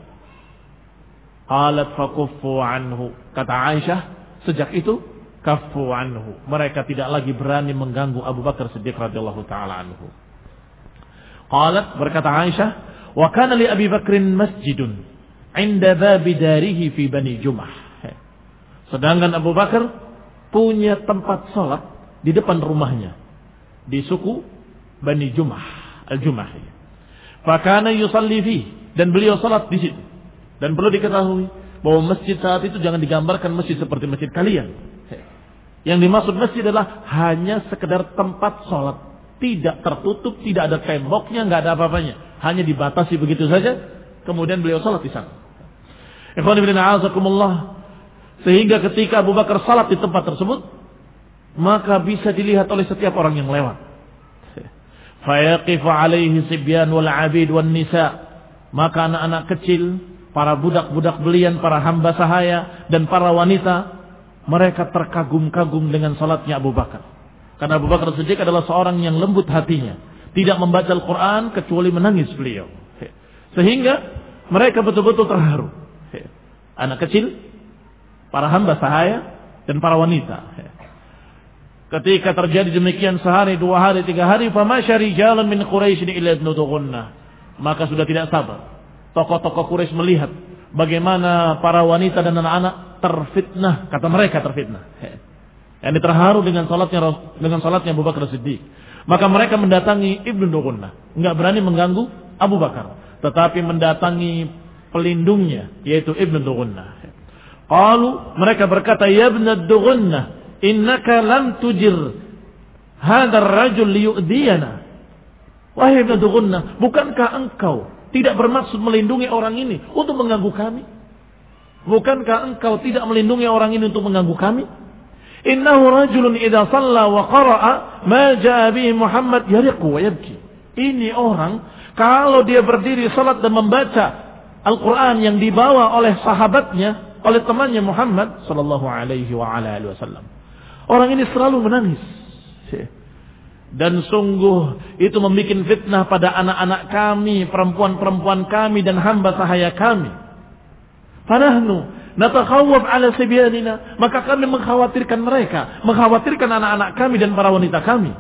Qalat fakuffu anhu, kata Aisyah, sejak itu kaffu anhu, mereka tidak lagi berani mengganggu Abu Bakar Siddiq radhiyallahu taala anhu. Qalat, berkata Aisyah, wa kana li Abi Bakrin masjidun 'inda babi darihi fi Bani Jumah. Sedangkan Abu Bakar punya tempat salat di depan rumahnya di suku Bani Jumah, Al-Jumah. Fakana yusalli fi, dan beliau salat di situ. Dan perlu diketahui bahwa masjid saat itu jangan digambarkan masjid seperti masjid kalian. Yang dimaksud masjid adalah hanya sekedar tempat salat, tidak tertutup, tidak ada temboknya, enggak ada apa-apanya, hanya dibatasi begitu saja. Kemudian beliau salat di sana. Ikhwan fillah, a'azakumullah. Sehingga ketika Abu Bakar salat di tempat tersebut, maka bisa dilihat oleh setiap orang yang lewat. Fayaqifu alaihi sibyan wal 'abid wan nisa, maka anak-anak kecil, para budak-budak belian, para hamba sahaya dan para wanita, mereka terkagum-kagum dengan salatnya Abu Bakar. Karena Abu Bakar Siddiq adalah seorang yang lembut hatinya, tidak membaca Al-Quran kecuali menangis beliau. Sehingga mereka betul-betul terharu. Anak kecil, para hamba sahaya dan para wanita. Ketika terjadi demikian sehari, dua hari, tiga hari, famasya rijalun min Quraisy ila Ibnu Dughunnah, maka sudah tidak sabar tokoh-tokoh Quraisy melihat bagaimana para wanita dan anak-anak terfitnah, kata mereka terfitnah. Yang terharu dengan salatnya dengan salatnya Abu Bakar Siddiq. Maka mereka mendatangi Ibnu Dughunnah, enggak berani mengganggu Abu Bakar, tetapi mendatangi pelindungnya yaitu Ibnu Dughunnah. Qalu, mereka berkata, ya Ibnu Dughunnah, innaka lam tujir hadzal rajul liyu'diyana. Wahai Ibnu Dughunnah, bukankah engkau tidak bermaksud melindungi orang ini untuk mengganggu kami? Bukankah engkau tidak melindungi orang ini untuk mengganggu kami? Innahu rajulun idza shalla wa qara'a ma jaa bihi Muhammad yariqu wa yabki. Ini orang kalau dia berdiri salat dan membaca Al-Qur'an yang dibawa oleh sahabatnya, oleh temannya Muhammad sallallahu alaihi wa ala alihi wasallam, orang ini selalu menangis. Dan sungguh itu membuat fitnah pada anak-anak kami, perempuan-perempuan kami dan hamba sahaya kami. Fanahnu natakhawwaf ala sibyanina, maka kami mengkhawatirkan mereka, mengkhawatirkan anak-anak kami dan para wanita kami.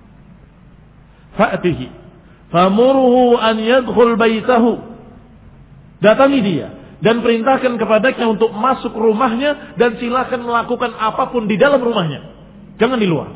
Fa'tihi famurhu an yadkhul baitahu, datangi dia dan perintahkan kepadanya untuk masuk rumahnya dan silakan melakukan apapun di dalam rumahnya, jangan di luar.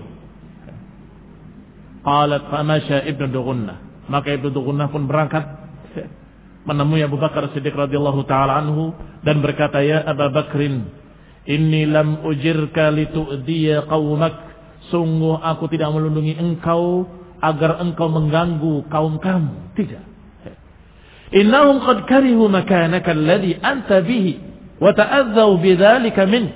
Qalat famasya Ibnu Dughunnah, maka Ibnu Dughunnah pun berangkat menemui Abu Bakar Siddiq radhiyallahu taala anhu dan berkata, ya Abu Bakrin, inni lam ujirka litu'diya qaumak, sungguh aku tidak melindungi engkau agar engkau mengganggu kaum kamu, tidak. Innahum qad karihu makanaka alladhi anta bihi wa ta'adzaw bidzalika mink.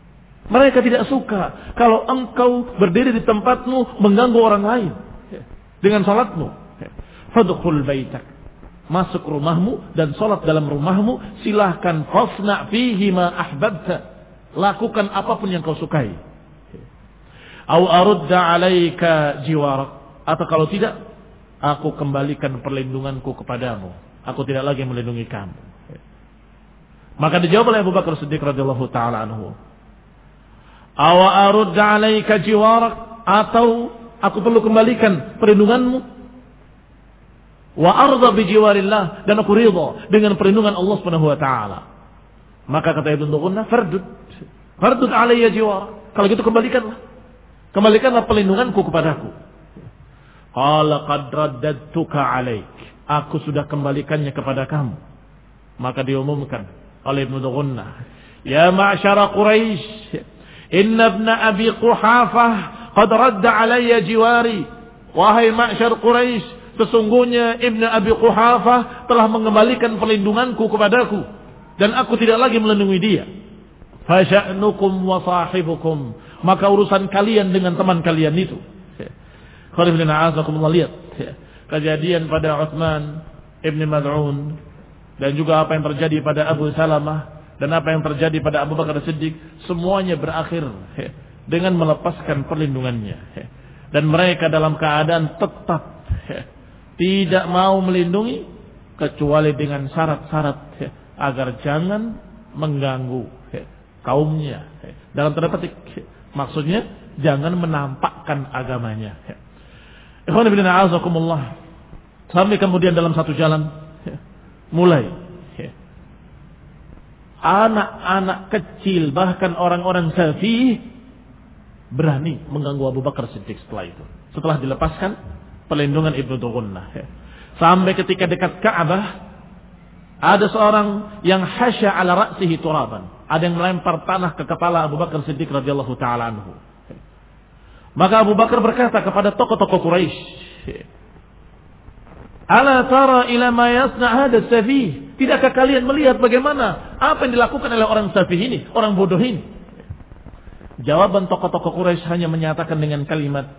Mereka tidak suka kalau engkau berdiri di tempatmu mengganggu orang lain. dengan salatmu. Fadkhul baitak, masuk rumahmu dan salat dalam rumahmu. Silahkan fasna fihi ma ahbabta, lakukan apapun yang kau sukai. Au arudda alaika jiwarak, atau kalau tidak, aku kembalikan perlindunganku kepadamu. Aku tidak lagi melindungi kamu. Maka dijawab oleh Abu Bakar Siddiq radhiyallahu taala anhu, aw arudda alaika jiwarak, atau aku perlu kembalikan perlindunganmu. Wa arda bi jiwarillah, dan aku ridha dengan perlindungan Allah Subhanahu wa taala. Maka kata Ibnu Ghunnah, fardud fardud alayya jiwarak, kalau gitu kembalikanlah kembalikanlah perlindunganku kepadaku. Qala qad raddadtuka alaik, aku sudah kembalikannya kepada kamu. Maka diumumkan oleh Ibnu Ghunnah, ya ma'syara Quraisy, inna ibn Abi Quhafah qad radda alayya jiwari. Wahai ma'syar Quraisy, sesungguhnya Ibn Abi Quhafah telah mengembalikan perlindunganku kepadaku dan aku tidak lagi melindungi dia. Fasya'nukum wa sahibukum, maka urusan kalian dengan teman kalian itu. Khalifina azakumullah, lihat kejadian pada Utsman Ibn Mad'un dan juga apa yang terjadi pada Abu Salamah dan apa yang terjadi pada Abu Bakar Siddiq, semuanya berakhir dengan melepaskan perlindungannya, dan mereka dalam keadaan tetap tidak mau melindungi kecuali dengan syarat-syarat agar jangan mengganggu kaumnya. Dalam tanda petik, maksudnya jangan menampakkan agamanya. Ikhwan fillah a'azakumullah. Sampai kemudian dalam satu jalan mulai anak-anak kecil, bahkan orang-orang safih berani mengganggu Abu Bakar Siddiq setelah itu. Setelah dilepaskan perlindungan Ibnu Ghunnah. Sampai ketika dekat Ka'bah, ada seorang yang hasya ala ra'sihi turaban, ada yang melempar tanah ke kepala Abu Bakar Siddiq radhiyallahu taala anhu. Maka Abu Bakar berkata kepada tokoh-tokoh Quraisy, ala tara ila ma yasna hada safih, tidakkah kalian melihat bagaimana apa yang dilakukan oleh orang safih ini, orang bodoh ini? Jawaban tokoh-tokoh Quraisy hanya menyatakan dengan kalimat,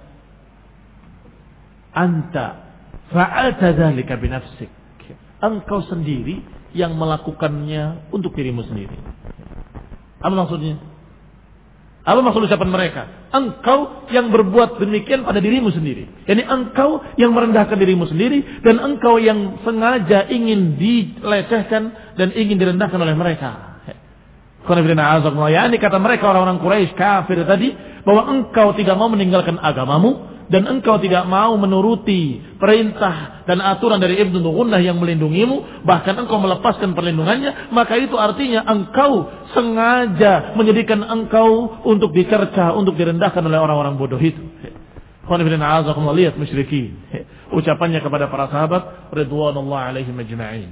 anta fa'alta dzalika binafsik, engkau sendiri yang melakukannya untuk dirimu sendiri. Apa maksudnya? Apa maksud ucapan mereka? Engkau yang berbuat demikian pada dirimu sendiri. Yani engkau yang merendahkan dirimu sendiri, dan engkau yang sengaja ingin dilecehkan dan ingin direndahkan oleh mereka. Yani kata mereka orang-orang Quraisy kafir tadi, bahwa engkau tidak mau meninggalkan agamamu dan engkau tidak mau menuruti perintah dan aturan dari Ibnu Ghunnah yang melindungimu, bahkan engkau melepaskan perlindungannya, maka itu artinya engkau sengaja menjadikan engkau untuk dicerca, untuk direndahkan oleh orang-orang bodoh itu. Lihat musyrikin, ucapannya kepada para sahabat ridwanullah alaihim ajma'in.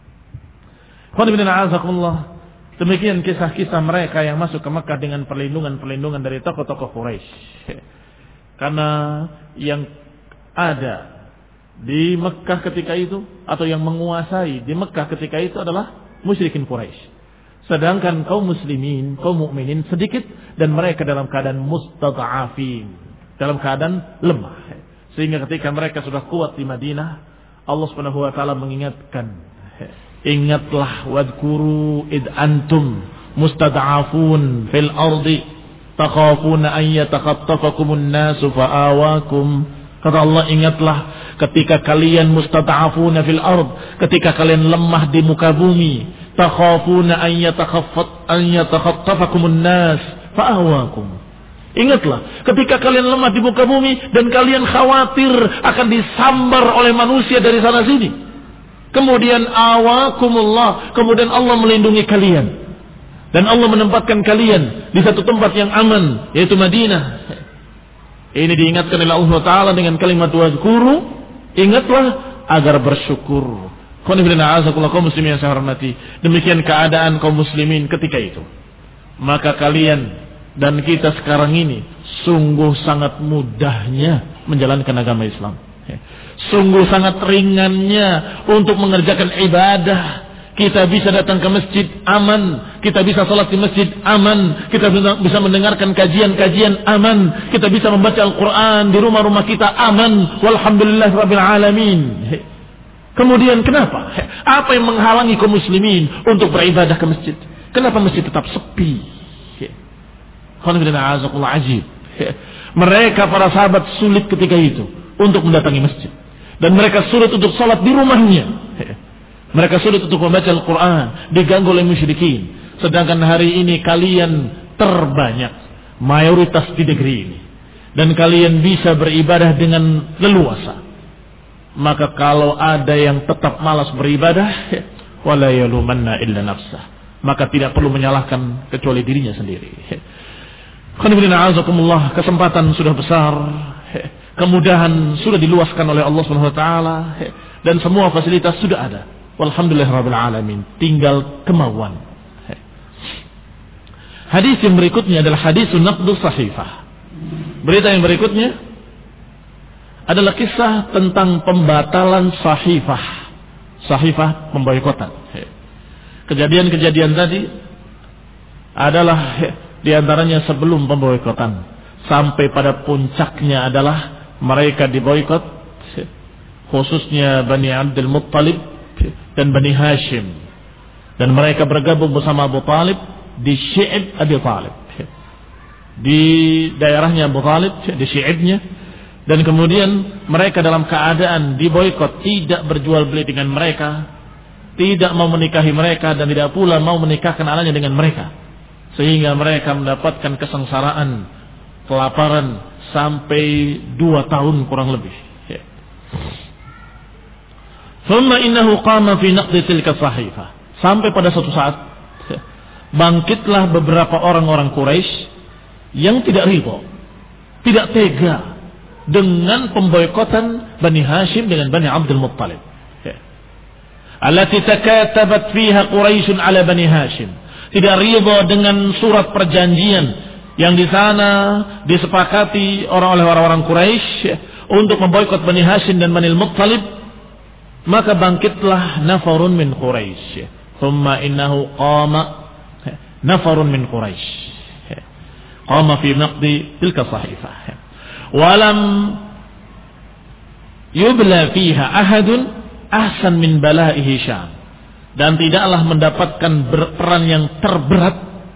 Demikian kisah-kisah mereka yang masuk ke Mekah dengan perlindungan-perlindungan dari tokoh-tokoh Quraisy. Karena yang ada di Mekah ketika itu, atau yang menguasai di Mekah ketika itu adalah musyrikin Quraisy. Sedangkan kaum muslimin, kaum mukminin sedikit, dan mereka dalam keadaan mustad'afin, dalam keadaan lemah. Sehingga ketika mereka sudah kuat di Madinah, Allah Subhanahu wa taala mengingatkan, ingatlah wadhkuru id antum mustad'afun fil ardi takhafuna an yatakhattafakumun nasu fa'awakum. Kata Allah, ingatlah ketika kalian mustad'afuna fil ard, ketika kalian lemah di muka bumi, takhafuna an yatakhaffat an yatakhattafakumun nas fa'awakum. Ingatlah ketika kalian lemah di muka bumi dan kalian khawatir akan disambar oleh manusia dari sana sini, kemudian awakumullah, kemudian Allah melindungi kalian. Dan Allah menempatkan kalian di satu tempat yang aman, yaitu Madinah. Ini diingatkan oleh Allah Ta'ala dengan kalimat wazkuru, ingatlah agar bersyukur. Kaum muslimin yang saya hormati, demikian keadaan kaum muslimin ketika itu. Maka kalian dan kita sekarang ini sungguh sangat mudahnya menjalankan agama Islam. Sungguh sangat ringannya untuk mengerjakan ibadah. Kita bisa datang ke masjid aman, kita bisa salat di masjid aman, kita bisa mendengarkan kajian-kajian aman, kita bisa membaca Al-Quran di rumah-rumah kita aman. Walhamdulillah Rabbil Alamin. Kemudian kenapa? Apa yang menghalangi kaum muslimin untuk beribadah ke masjid? Kenapa masjid tetap sepi? Ajib. Mereka para sahabat sulit ketika itu untuk mendatangi masjid, dan mereka sulit untuk salat di rumahnya. Mereka sulit untuk membaca Al-Quran, diganggu oleh musyrikin. Sedangkan hari ini kalian terbanyak, mayoritas di negeri ini, dan kalian bisa beribadah dengan leluasa. Maka kalau ada yang tetap malas beribadah, wala yalumanna illa nafsah, maka tidak perlu menyalahkan kecuali dirinya sendiri. Kesempatan sudah besar, kemudahan sudah diluaskan oleh Allah Subhanahu wa taala, dan semua fasilitas sudah ada. Walhamdulillah Rabbil Alamin. Tinggal kemauan. Hadis yang berikutnya adalah hadis naqdu sahifah. Berita yang berikutnya adalah kisah tentang pembatalan sahifah. Sahifah pemboikotan. Kejadian-kejadian tadi adalah diantaranya sebelum pemboikotan, sampai pada puncaknya adalah mereka diboikot, khususnya Bani Abdul Muttalib dan Bani Hashim, dan mereka bergabung bersama Abu Talib di Syi'ib Abi Talib, di daerahnya Abu Talib, di Syi'ibnya, dan kemudian mereka dalam keadaan diboikot, tidak berjual beli dengan mereka, tidak mau menikahi mereka, dan tidak pula mau menikahkan anaknya dengan mereka, sehingga mereka mendapatkan kesengsaraan, kelaparan sampai dua tahun kurang lebih. Thumma innahu qama fi naqdi tilka sahifah. Sampai pada suatu saat bangkitlah beberapa orang-orang Quraisy yang tidak ridha, tidak tega dengan pemboikotan Bani Hashim dengan Bani Abdul Muttalib. Allati takatabat fiha Quraisy ala Bani Hashim. Tidak ridha dengan surat perjanjian yang di sana disepakati orang oleh orang-orang Quraisy untuk memboikot Bani Hashim dan Bani Muttalib. Maka bangkitlah nafarun min Quraisy. Thumma innahu qama nafarun min Quraisy. Qama fi naqdi tilka sahifah. Walam yubla fiha ahadun ahsan min bala'i Hisham. Dan tidaklah mendapatkan peran yang terberat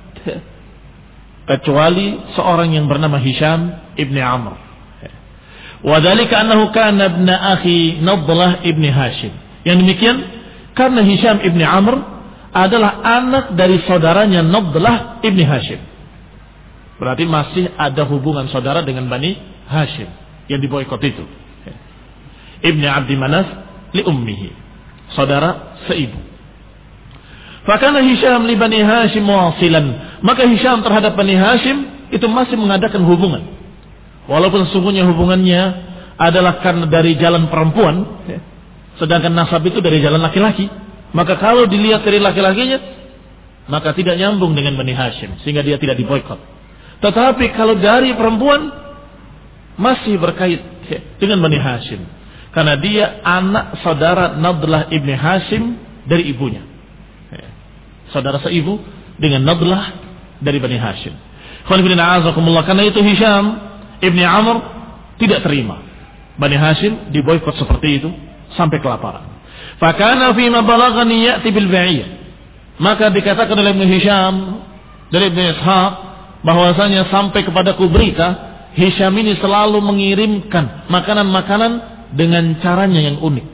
kecuali seorang yang bernama Hisham ibni Amr. Wadhalika annahu kana ibna akhi Nadlah ibni Hashim. Yang demikian karena Hisham ibni Amr adalah anak dari saudaranya Nadlah ibni Hashim. Berarti masih ada hubungan saudara dengan Bani Hashim yang diboikot itu. Ibni Abdi Manaf li ummihi, saudara seibu. Fakana Hisham li Bani Hashim wasilan. Maka Hisham terhadap Bani Hashim itu masih mengadakan hubungan. Walaupun sesungguhnya hubungannya adalah karena dari jalan perempuan, sedangkan nasab itu dari jalan laki-laki. Maka kalau dilihat dari laki-lakinya, maka tidak nyambung dengan Bani Hashim, sehingga dia tidak diboikot. Tetapi kalau dari perempuan, masih berkait dengan Bani Hashim, karena dia anak saudara Nadlah ibni Hashim dari ibunya, saudara seibu dengan Nadlah dari Bani Hashim. Karena itu Hisham Ibni Amr tidak terima Bani Hashim diboikot seperti itu sampai kelaparan. Fakana fi ma balaghani ya'ti bil ba'iyah. Maka dikatakan oleh Ibnu Hisham dari Ibnu Ishaq bahwasanya sampai kepadaku berita Hisham ini selalu mengirimkan makanan-makanan dengan caranya yang unik.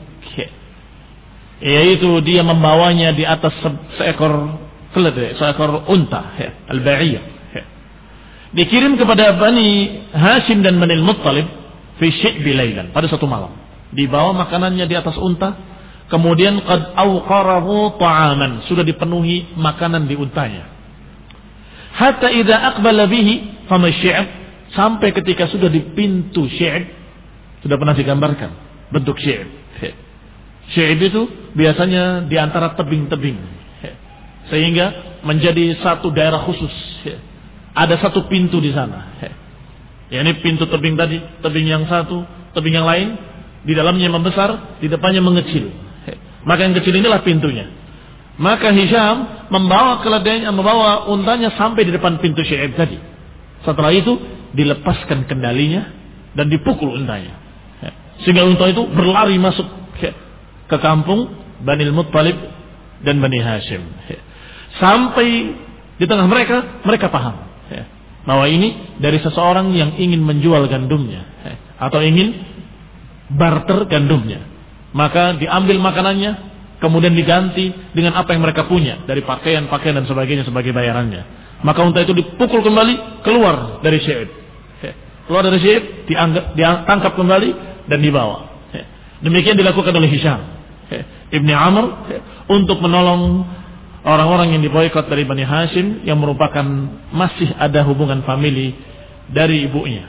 Yaitu dia membawanya di atas seekor keledai, seekor unta, al-ba'iyah. Dikirim kepada Bani Hashim dan Bani Muttalib fi syi'bi lailan, pada satu malam. Dibawa makanannya di atas unta, kemudian qad awqarahu ta'aman, sudah dipenuhi makanan di untanya. Hatta idza aqbala bihi fama syi'b, sampai ketika sudah di pintu syi'b, sudah pernah digambarkan bentuk syi'b. Syi'b itu biasanya di antara tebing-tebing, sehingga menjadi satu daerah khusus. Ada satu pintu di sana. Ya, ini pintu tebing tadi, tebing yang satu, tebing yang lain, di dalamnya membesar, di depannya mengecil. Maka yang kecil inilah pintunya. Maka Hisham membawa keledainya, membawa untanya sampai di depan pintu Syaib tadi. Setelah itu dilepaskan kendalinya dan dipukul untanya. Sehingga unta itu berlari masuk ke kampung Bani Muttalib dan Bani Hashim. Sampai di tengah mereka, mereka paham bahwa ini dari seseorang yang ingin menjual gandumnya atau ingin barter gandumnya. Maka diambil makanannya, kemudian diganti dengan apa yang mereka punya dari pakaian-pakaian dan sebagainya sebagai bayarannya. Maka unta itu dipukul kembali, keluar dari Syaib. Keluar dari Syaib, dianggap, ditangkap kembali dan dibawa. Demikian dilakukan oleh Hisham Ibni Amr untuk menolong orang-orang yang diboikot dari Bani Hashim yang merupakan masih ada hubungan famili dari ibunya.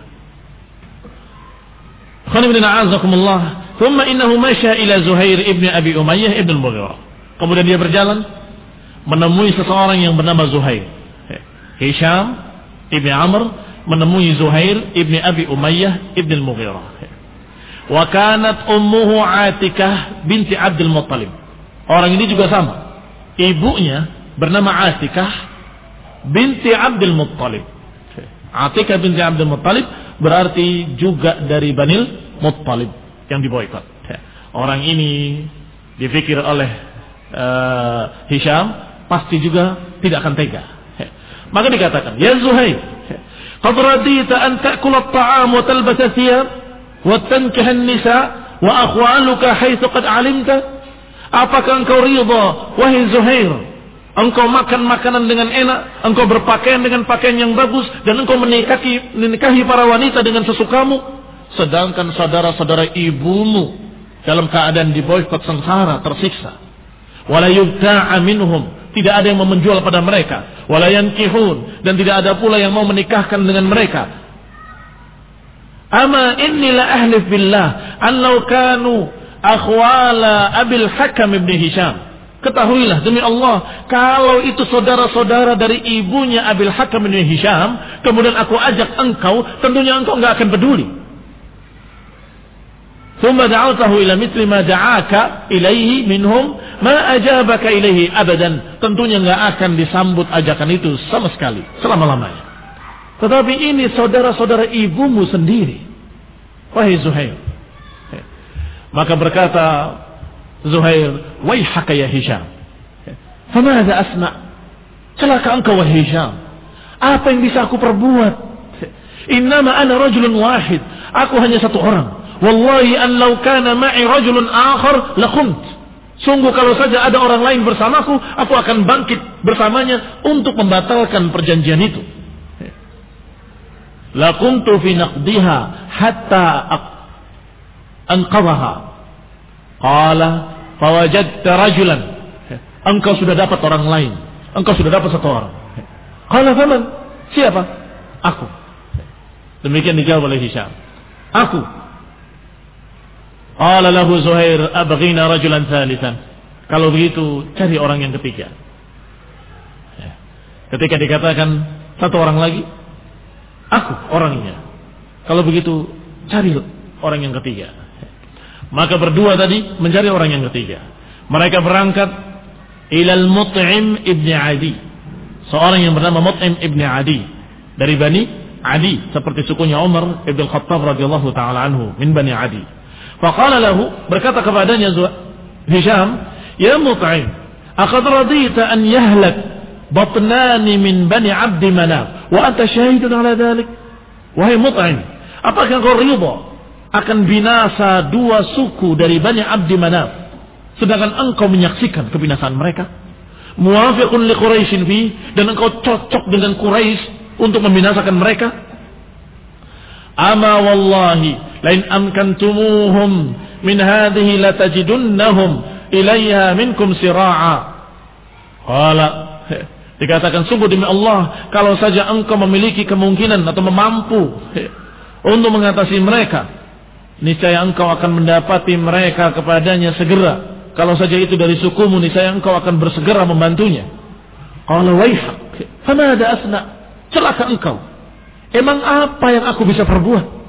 Thumma innahu masya ila Zuhair ibn Abi Umayyah ibn al-Mughirah. Kemudian dia berjalan menemui seseorang yang bernama Zuhair. Hisham ibn Amr menemui Zuhair ibn Abi Umayyah ibn al-Mughirah. Wa kanat ummuhu Atikah binti Abdul Muttalib. Orang ini juga sama. Ibunya bernama Atikah binti Abdul Muttalib. Atikah binti Abdul Muttalib berarti juga dari Bani Muttalib yang diboikot. Orang ini dipikir oleh uh, Hisham pasti juga tidak akan tega. Maka dikatakan, ya Zuhair, qad radita an ta'kula at-ta'am wa talbasa thiyab wa tankiha an-nisa wa akhwaluka haitsu qad 'alimta? Apakah engkau ridha wahai Zuhair, engkau makan makanan dengan enak, engkau berpakaian dengan pakaian yang bagus, dan engkau menikahi menikahi para wanita dengan sesukamu, sedangkan saudara-saudara ibumu dalam keadaan diboikot, sengsara, tersiksa. Wala yubta'a minhum, tidak ada yang mau menjual pada mereka. Wala yankihun, dan tidak ada pula yang mau menikahkan dengan mereka. Ama inni la ahlif billah an law kanu akhwala Abil Hakam ibn Hisham. Ketahuilah demi Allah, kalau itu saudara-saudara dari ibunya Abil Hakam ibn Hisham, kemudian aku ajak engkau, tentunya engkau enggak akan peduli. Thumma da'awtahu ila mithli ma da'aka ilaihi minhum ma ajabaka ilaihi abadan. Tentunya enggak akan disambut ajakan itu sama sekali selama-lamanya. Tetapi ini saudara-saudara ibumu sendiri, wahai Zuhair. Maka berkata Zuhair, waihaka ya Hisham, famadha asna'? Celaka engkau wahai Hisham, apa yang bisa aku perbuat? Innama ana rajulun wahid, aku hanya satu orang. Wallahi an law kana ma'i rajulun akhar laqumt. Sungguh kalau saja ada orang lain bersamaku, aku akan bangkit bersamanya untuk membatalkan perjanjian itu. Laqumtu fi naqdiha hatta anqadhaha. Qala fawajadta rajulan. Engkau sudah dapat orang lain. Engkau sudah dapat satu orang. Qala faman? Siapa? Aku. Demikian dijawab oleh Hisham. Aku. Qala lahu Zuhair abghina rajulan thalithan. Kalau begitu cari orang yang ketiga. Ketika dikatakan satu orang lagi, aku orangnya. Kalau begitu cari orang yang ketiga. Maka berdua tadi mencari orang yang ketiga. Mereka berangkat ilal Mut'im ibni Adi, seorang yang bernama Mut'im ibni Adi dari Bani Adi, seperti sukunya Umar ibn Khattab radhiyallahu taala anhu min Bani Adi. Faqala lahu, berkata kepadanya Hisham, ya Mut'im, aqad radita an yahlak batnani min Bani Abdi Manaf wa anta syahidun ala dhalik? Wahai Mut'im, apakah kau ridha akan binasa dua suku dari Bani Abdi Manaf, sedangkan engkau menyaksikan kebinasaan mereka? Muwafiqun li Quraisyin fi, dan engkau cocok dengan Quraisy untuk membinasakan mereka? Ama wallahi lain amkantumuhum min hadhihi latajidunnahum ilayha minkum sira'a. Qala, dikatakan sungguh demi Allah, kalau saja engkau memiliki kemungkinan atau mampu untuk mengatasi mereka, niscaya engkau akan mendapati mereka kepadanya segera. Kalau saja itu dari sukumu, niscaya engkau akan bersegera membantunya. Qala waihak, famada asna? Celaka engkau, emang apa yang aku bisa perbuat?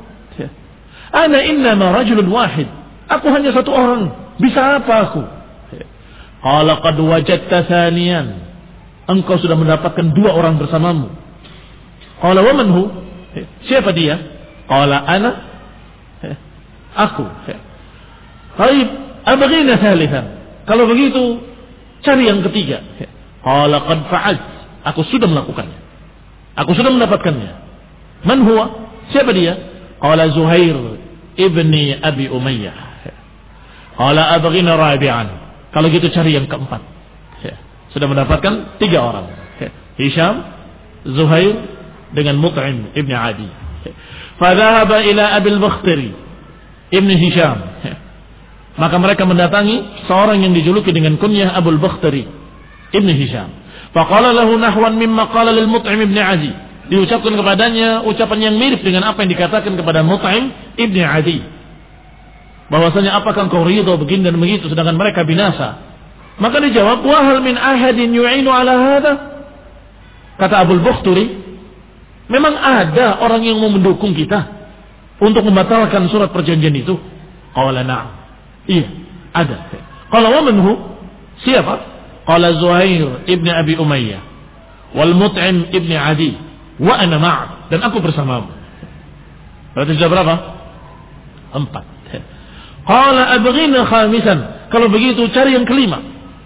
Ana innama rajulun wahid, aku hanya satu orang, bisa apa aku? Qala qad wajadta thaniyan. Engkau sudah mendapatkan dua orang bersamamu. Qala wa man hu? Siapa dia? Qala ana. Aku. Baik, abghina thalithan. Kalau begitu, cari yang ketiga. Qala qad fa'alt. Aku sudah melakukannya. Aku sudah mendapatkannya. Man huwa? Siapa dia? Qala Zuhair ibni Abi Umayyah. Qala abghina rabi'an. Kalau gitu cari yang keempat. Sudah mendapatkan tiga orang. Hisham, Zuhair dengan Mut'im ibni Adi. Fadhahaba ila Abil Bakhtari ibni Hisham. Maka mereka mendatangi seorang yang dijuluki dengan kunyah Abul Bakhtari ibni Hisham. Faqala lahu nahwan mimma qala lil Mut'im ibni Adi. Diucapkan kepadanya ucapan yang mirip dengan apa yang dikatakan kepada Mut'im ibni Adi. Bahwasanya apakah engkau ridha begini dan begitu sedangkan mereka binasa? Maka dijawab, wa hal min ahadin yu'inu ala hadha? Kata Abul Bakhtari, memang ada orang yang mau mendukung kita untuk membatalkan surat perjanjian itu? Qala na'am. Iya, ada. Qala wa man hu? Siapa? Qala Zuhair ibni Abi Umayyah wal Mut'im ibni Adi wa ana ma'ak, dan aku bersamamu. Berarti sudah berapa? Empat. Qala abghina khamisan. Kalau begitu cari yang kelima.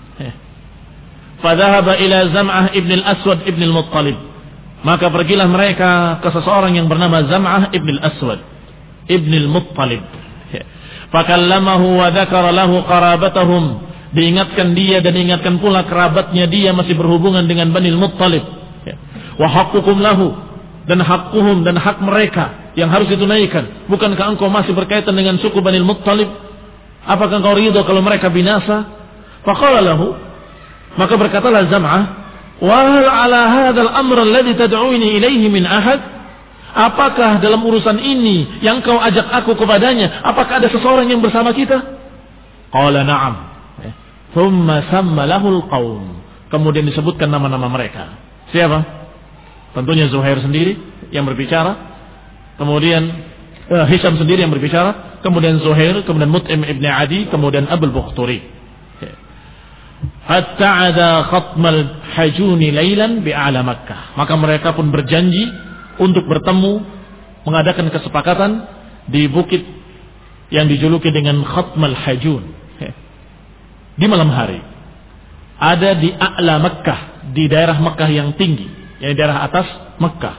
Fadhahaba ila Zam'ah ibn al-Aswad ibn al-Muttalib. Maka pergilah mereka ke seseorang yang bernama Zam'ah ibn al-Aswad ibn al-Muttalib. Fakallamahu wa dzakara lahu qarabatahum. Diingatkan dia dan diingatkan pula kerabatnya dia masih berhubungan dengan Bani al-Muttalib. Wa haqqukum lahu, dan hakkuhum, dan hak mereka yang harus ditunaikan. Bukankah engkau masih berkaitan dengan suku Bani al-Muttalib? Apakah engkau ridha kalau mereka binasa? Faqala lahu, maka berkatalah Zam'ah, wa hal ala hadzal amr alladhi tad'uni ilaihi min ahad? Apakah dalam urusan ini yang kau ajak aku kepadanya, apakah ada seseorang yang bersama kita? Qala na'am. Thumma samma lahul qaum. Kemudian disebutkan nama-nama mereka. Siapa? Tentunya Zuhair sendiri yang berbicara. Kemudian uh, Hisham sendiri yang berbicara. Kemudian Zuhair, kemudian Mut'im ibn Adi, kemudian Abul Bakhtari. Hatta ada khatmal hajuni laylan bi'ala Makkah. Maka mereka pun berjanji untuk bertemu, mengadakan kesepakatan di bukit yang dijuluki dengan Khatmal Hajun. Di malam hari. Ada di a'la Makkah, di daerah Makkah yang tinggi, yang daerah atas Makkah.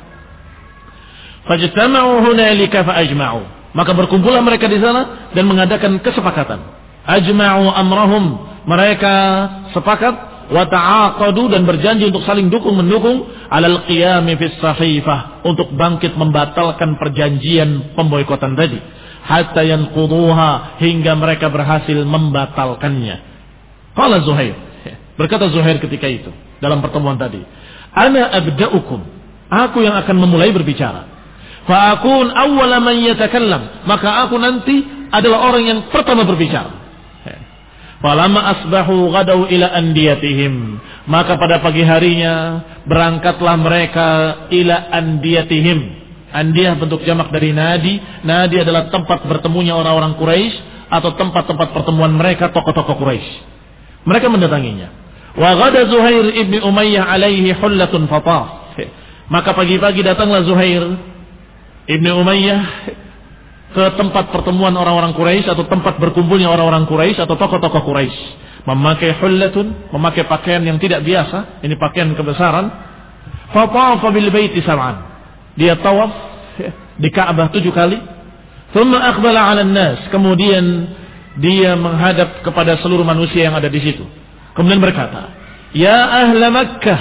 Fajtama'u hunalika fa'ajma'u. Maka berkumpullah mereka di sana dan mengadakan kesepakatan. Ajma'u amrahum. Mereka sepakat wa ta'aqadu dan berjanji untuk saling dukung mendukung alal qiyami fis sahifah, untuk bangkit membatalkan perjanjian pemboikotan tadi, hatta yanquduha, hingga mereka berhasil membatalkannya. Qala Zuhair, berkata Zuhair ketika itu dalam pertemuan tadi, ana abda'ukum, aku yang akan memulai berbicara. Fa akun awwala man yatakallam, maka aku nanti adalah orang yang pertama berbicara. Falamma asbahu ghadaw ila andiyatihim, maka pada pagi harinya berangkatlah mereka ila andiyatihim. Andiyah bentuk jamak dari nadi. Nadi adalah tempat bertemunya orang-orang Quraisy atau tempat-tempat pertemuan mereka tokoh-tokoh Quraisy. Mereka mendatanginya. Wa ghada Zuhair ibni Umayyah alaihi hullatun fatah. Maka pagi-pagi datanglah Zuhair ibni Umayyah ke tempat pertemuan orang-orang Quraisy atau tempat berkumpulnya orang-orang Quraisy atau tokoh-tokoh Quraisy, memakai hullatun, memakai pakaian yang tidak biasa, ini pakaian kebesaran. Fatafa bil baiti sab'an, dia tawaf di Ka'bah tujuh kali. Thumma aqbala 'ala an-nas, kemudian dia menghadap kepada seluruh manusia yang ada di situ. Kemudian berkata, "Ya ahla Makkah,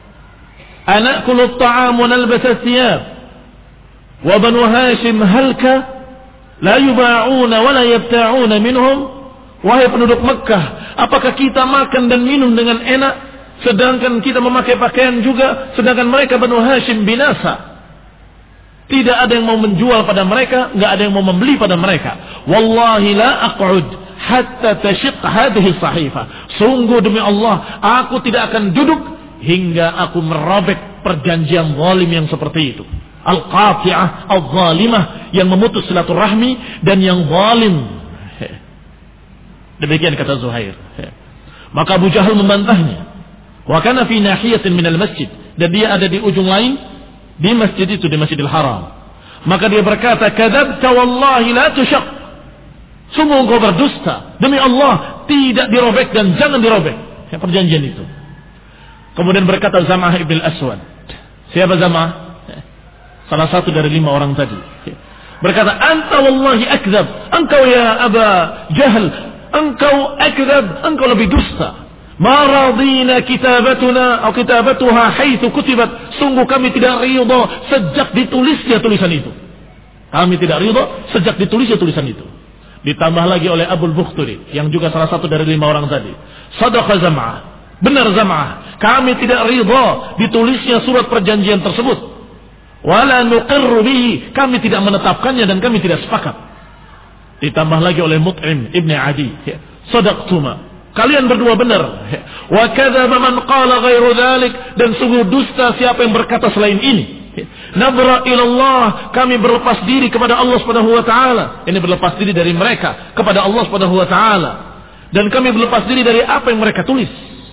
anakulu at-ta'am wa nalbas ath-thiyab, wa banu Hashim halka la yuba'una wa la yabta'una minhum." Wahai penduduk Makkah, apakah kita makan dan minum dengan enak sedangkan kita memakai pakaian juga, sedangkan mereka Banu Hashim binasa? Tidak ada yang mau menjual pada mereka, enggak ada yang mau membeli pada mereka. Wallahi la aq'ud hatta tashiq hadhihi sahifa. Sungguh demi Allah, aku tidak akan duduk hingga aku merobek perjanjian zalim yang seperti itu. Al-qati'ah, al-zalimah, yang memutus silaturahmi dan yang zalim. Demikian kata Zuhair. Maka Abu Jahal membantahnya. Wa kana fi nahiyatin minal masjid, dan dia ada di ujung lain di masjid itu, di Masjidil Haram. Maka dia berkata, "Kadzabta wallahi la tushaq." Sungguh engkau berdusta, demi Allah tidak dirobek dan jangan dirobek. Ya, perjanjian itu. Kemudian berkata Zam'ah ibn al-Aswad. Siapa Zam'ah? Salah satu dari lima orang tadi. Berkata, "Anta wallahi akdzab." Engkau ya Aba Jahal, engkau akdzab, engkau lebih dusta. Ma radina kitabatuna atau kitabatuha haitsu kutibat. Sungguh kami tidak ridha sejak ditulisnya tulisan itu. Kami tidak ridha sejak ditulisnya tulisan itu. Ditambah lagi oleh Abul Bukhturi yang juga salah satu dari lima orang tadi. Shadaqa Zam'ah. Benar Zam'ah, kami tidak ridha ditulisnya surat perjanjian tersebut. Wala nuqirru bihi, kami tidak menetapkannya dan kami tidak sepakat. Ditambah lagi oleh Mut'im ibn Adi. Shadaqtuma. Kalian berdua benar. Wa kadzaba man qala ghairu dzalik, dan sungguh dusta siapa yang berkata selain ini. Nabra ilallah, kami berlepas diri kepada Allah Subhanahu wa taala. Ini berlepas diri dari mereka kepada Allah Subhanahu wa taala. Dan kami berlepas diri dari apa yang mereka tulis.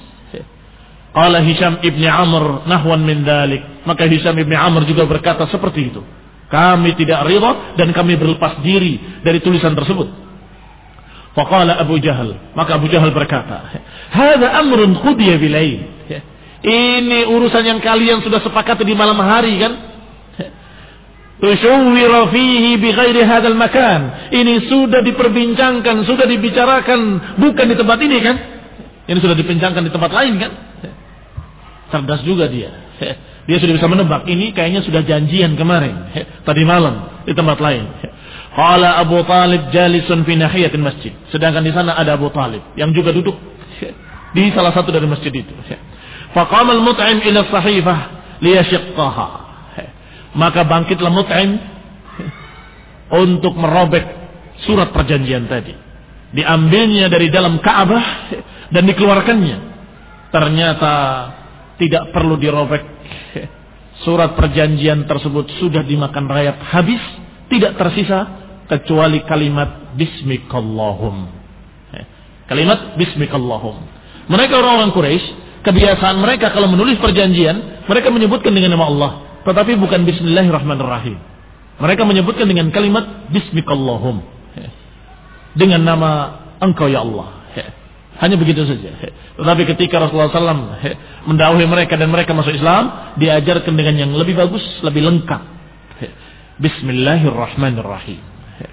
Qala Hisham ibn Amr nahwan min dzalik. Maka Hisham ibn Amr juga berkata seperti itu. Kami tidak ridha dan kami berlepas diri dari tulisan tersebut. Faqala Abu Jahal, maka Abu Jahal berkata, "Hadza amrun qudiya bilail." Ini urusan yang kalian sudah sepakati di malam hari kan? Tushawwira fihi bighairi hadzal makan. Ini sudah diperbincangkan, sudah dibicarakan bukan di tempat ini kan? Ini sudah dibincangkan di tempat lain kan? Cerdas juga dia. Dia sudah bisa menebak, ini kayaknya sudah janjian kemarin, tadi malam di tempat lain. Qala Abu Talib jalisun fi nahiyatil masjid. Sedangkan di sana ada Abu Talib yang juga duduk di salah satu dari masjid itu. Faqama al-Mut'im ila as-sahifah liyashiqqaha. Maka bangkitlah Mut'im untuk merobek surat perjanjian tadi. Diambilnya dari dalam Ka'bah dan dikeluarkannya. Ternyata tidak perlu dirobek. Surat perjanjian tersebut sudah dimakan rayap habis, tidak tersisa kecuali kalimat bismikallahum. Kalimat bismikallahum. Mereka orang-orang Quraisy, kebiasaan mereka kalau menulis perjanjian, mereka menyebutkan dengan nama Allah, tetapi bukan bismillahirrahmanirrahim. Mereka menyebutkan dengan kalimat bismikallahum. Dengan nama engkau ya Allah. Hanya begitu saja. Tetapi ketika Rasulullah shallallahu alaihi wasallam mendakwahi mereka dan mereka masuk Islam, diajarkan dengan yang lebih bagus, lebih lengkap. Bismillahirrahmanirrahim.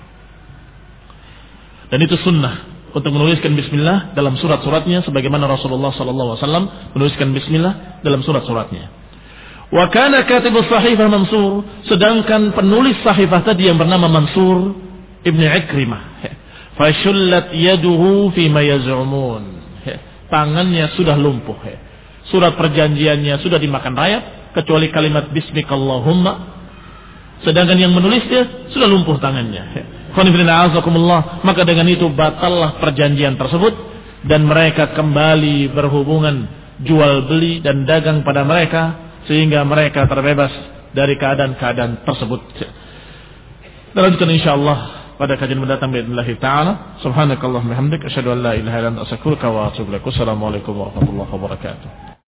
Dan itu sunnah untuk menuliskan bismillah dalam surat-suratnya, sebagaimana Rasulullah sallallahu alaihi wasallam menuliskan bismillah dalam surat-suratnya. Wa kana katibus sahifah Mansur, sedangkan penulis sahifah tadi yang bernama Mansur ibn Ikrimah. Fashullat yaduhu fima yaz'umun. Tangannya sudah lumpuh. Surat perjanjiannya sudah dimakan rayap kecuali kalimat bismikallahumma. Sedangkan yang menulisnya sudah lumpuh tangannya. Maka dengan itu batallah perjanjian tersebut dan mereka kembali berhubungan jual beli dan dagang pada mereka sehingga mereka terbebas dari keadaan-keadaan tersebut. Dan lanjutkan insyaallah pada kajian mendatang biidznillah taala. Subhanakallahumma hamdika asyhadu an la ilaha illa anta astaghfiruka wa atubu ilaik. Wassalamualaikum warahmatullahi wabarakatuh.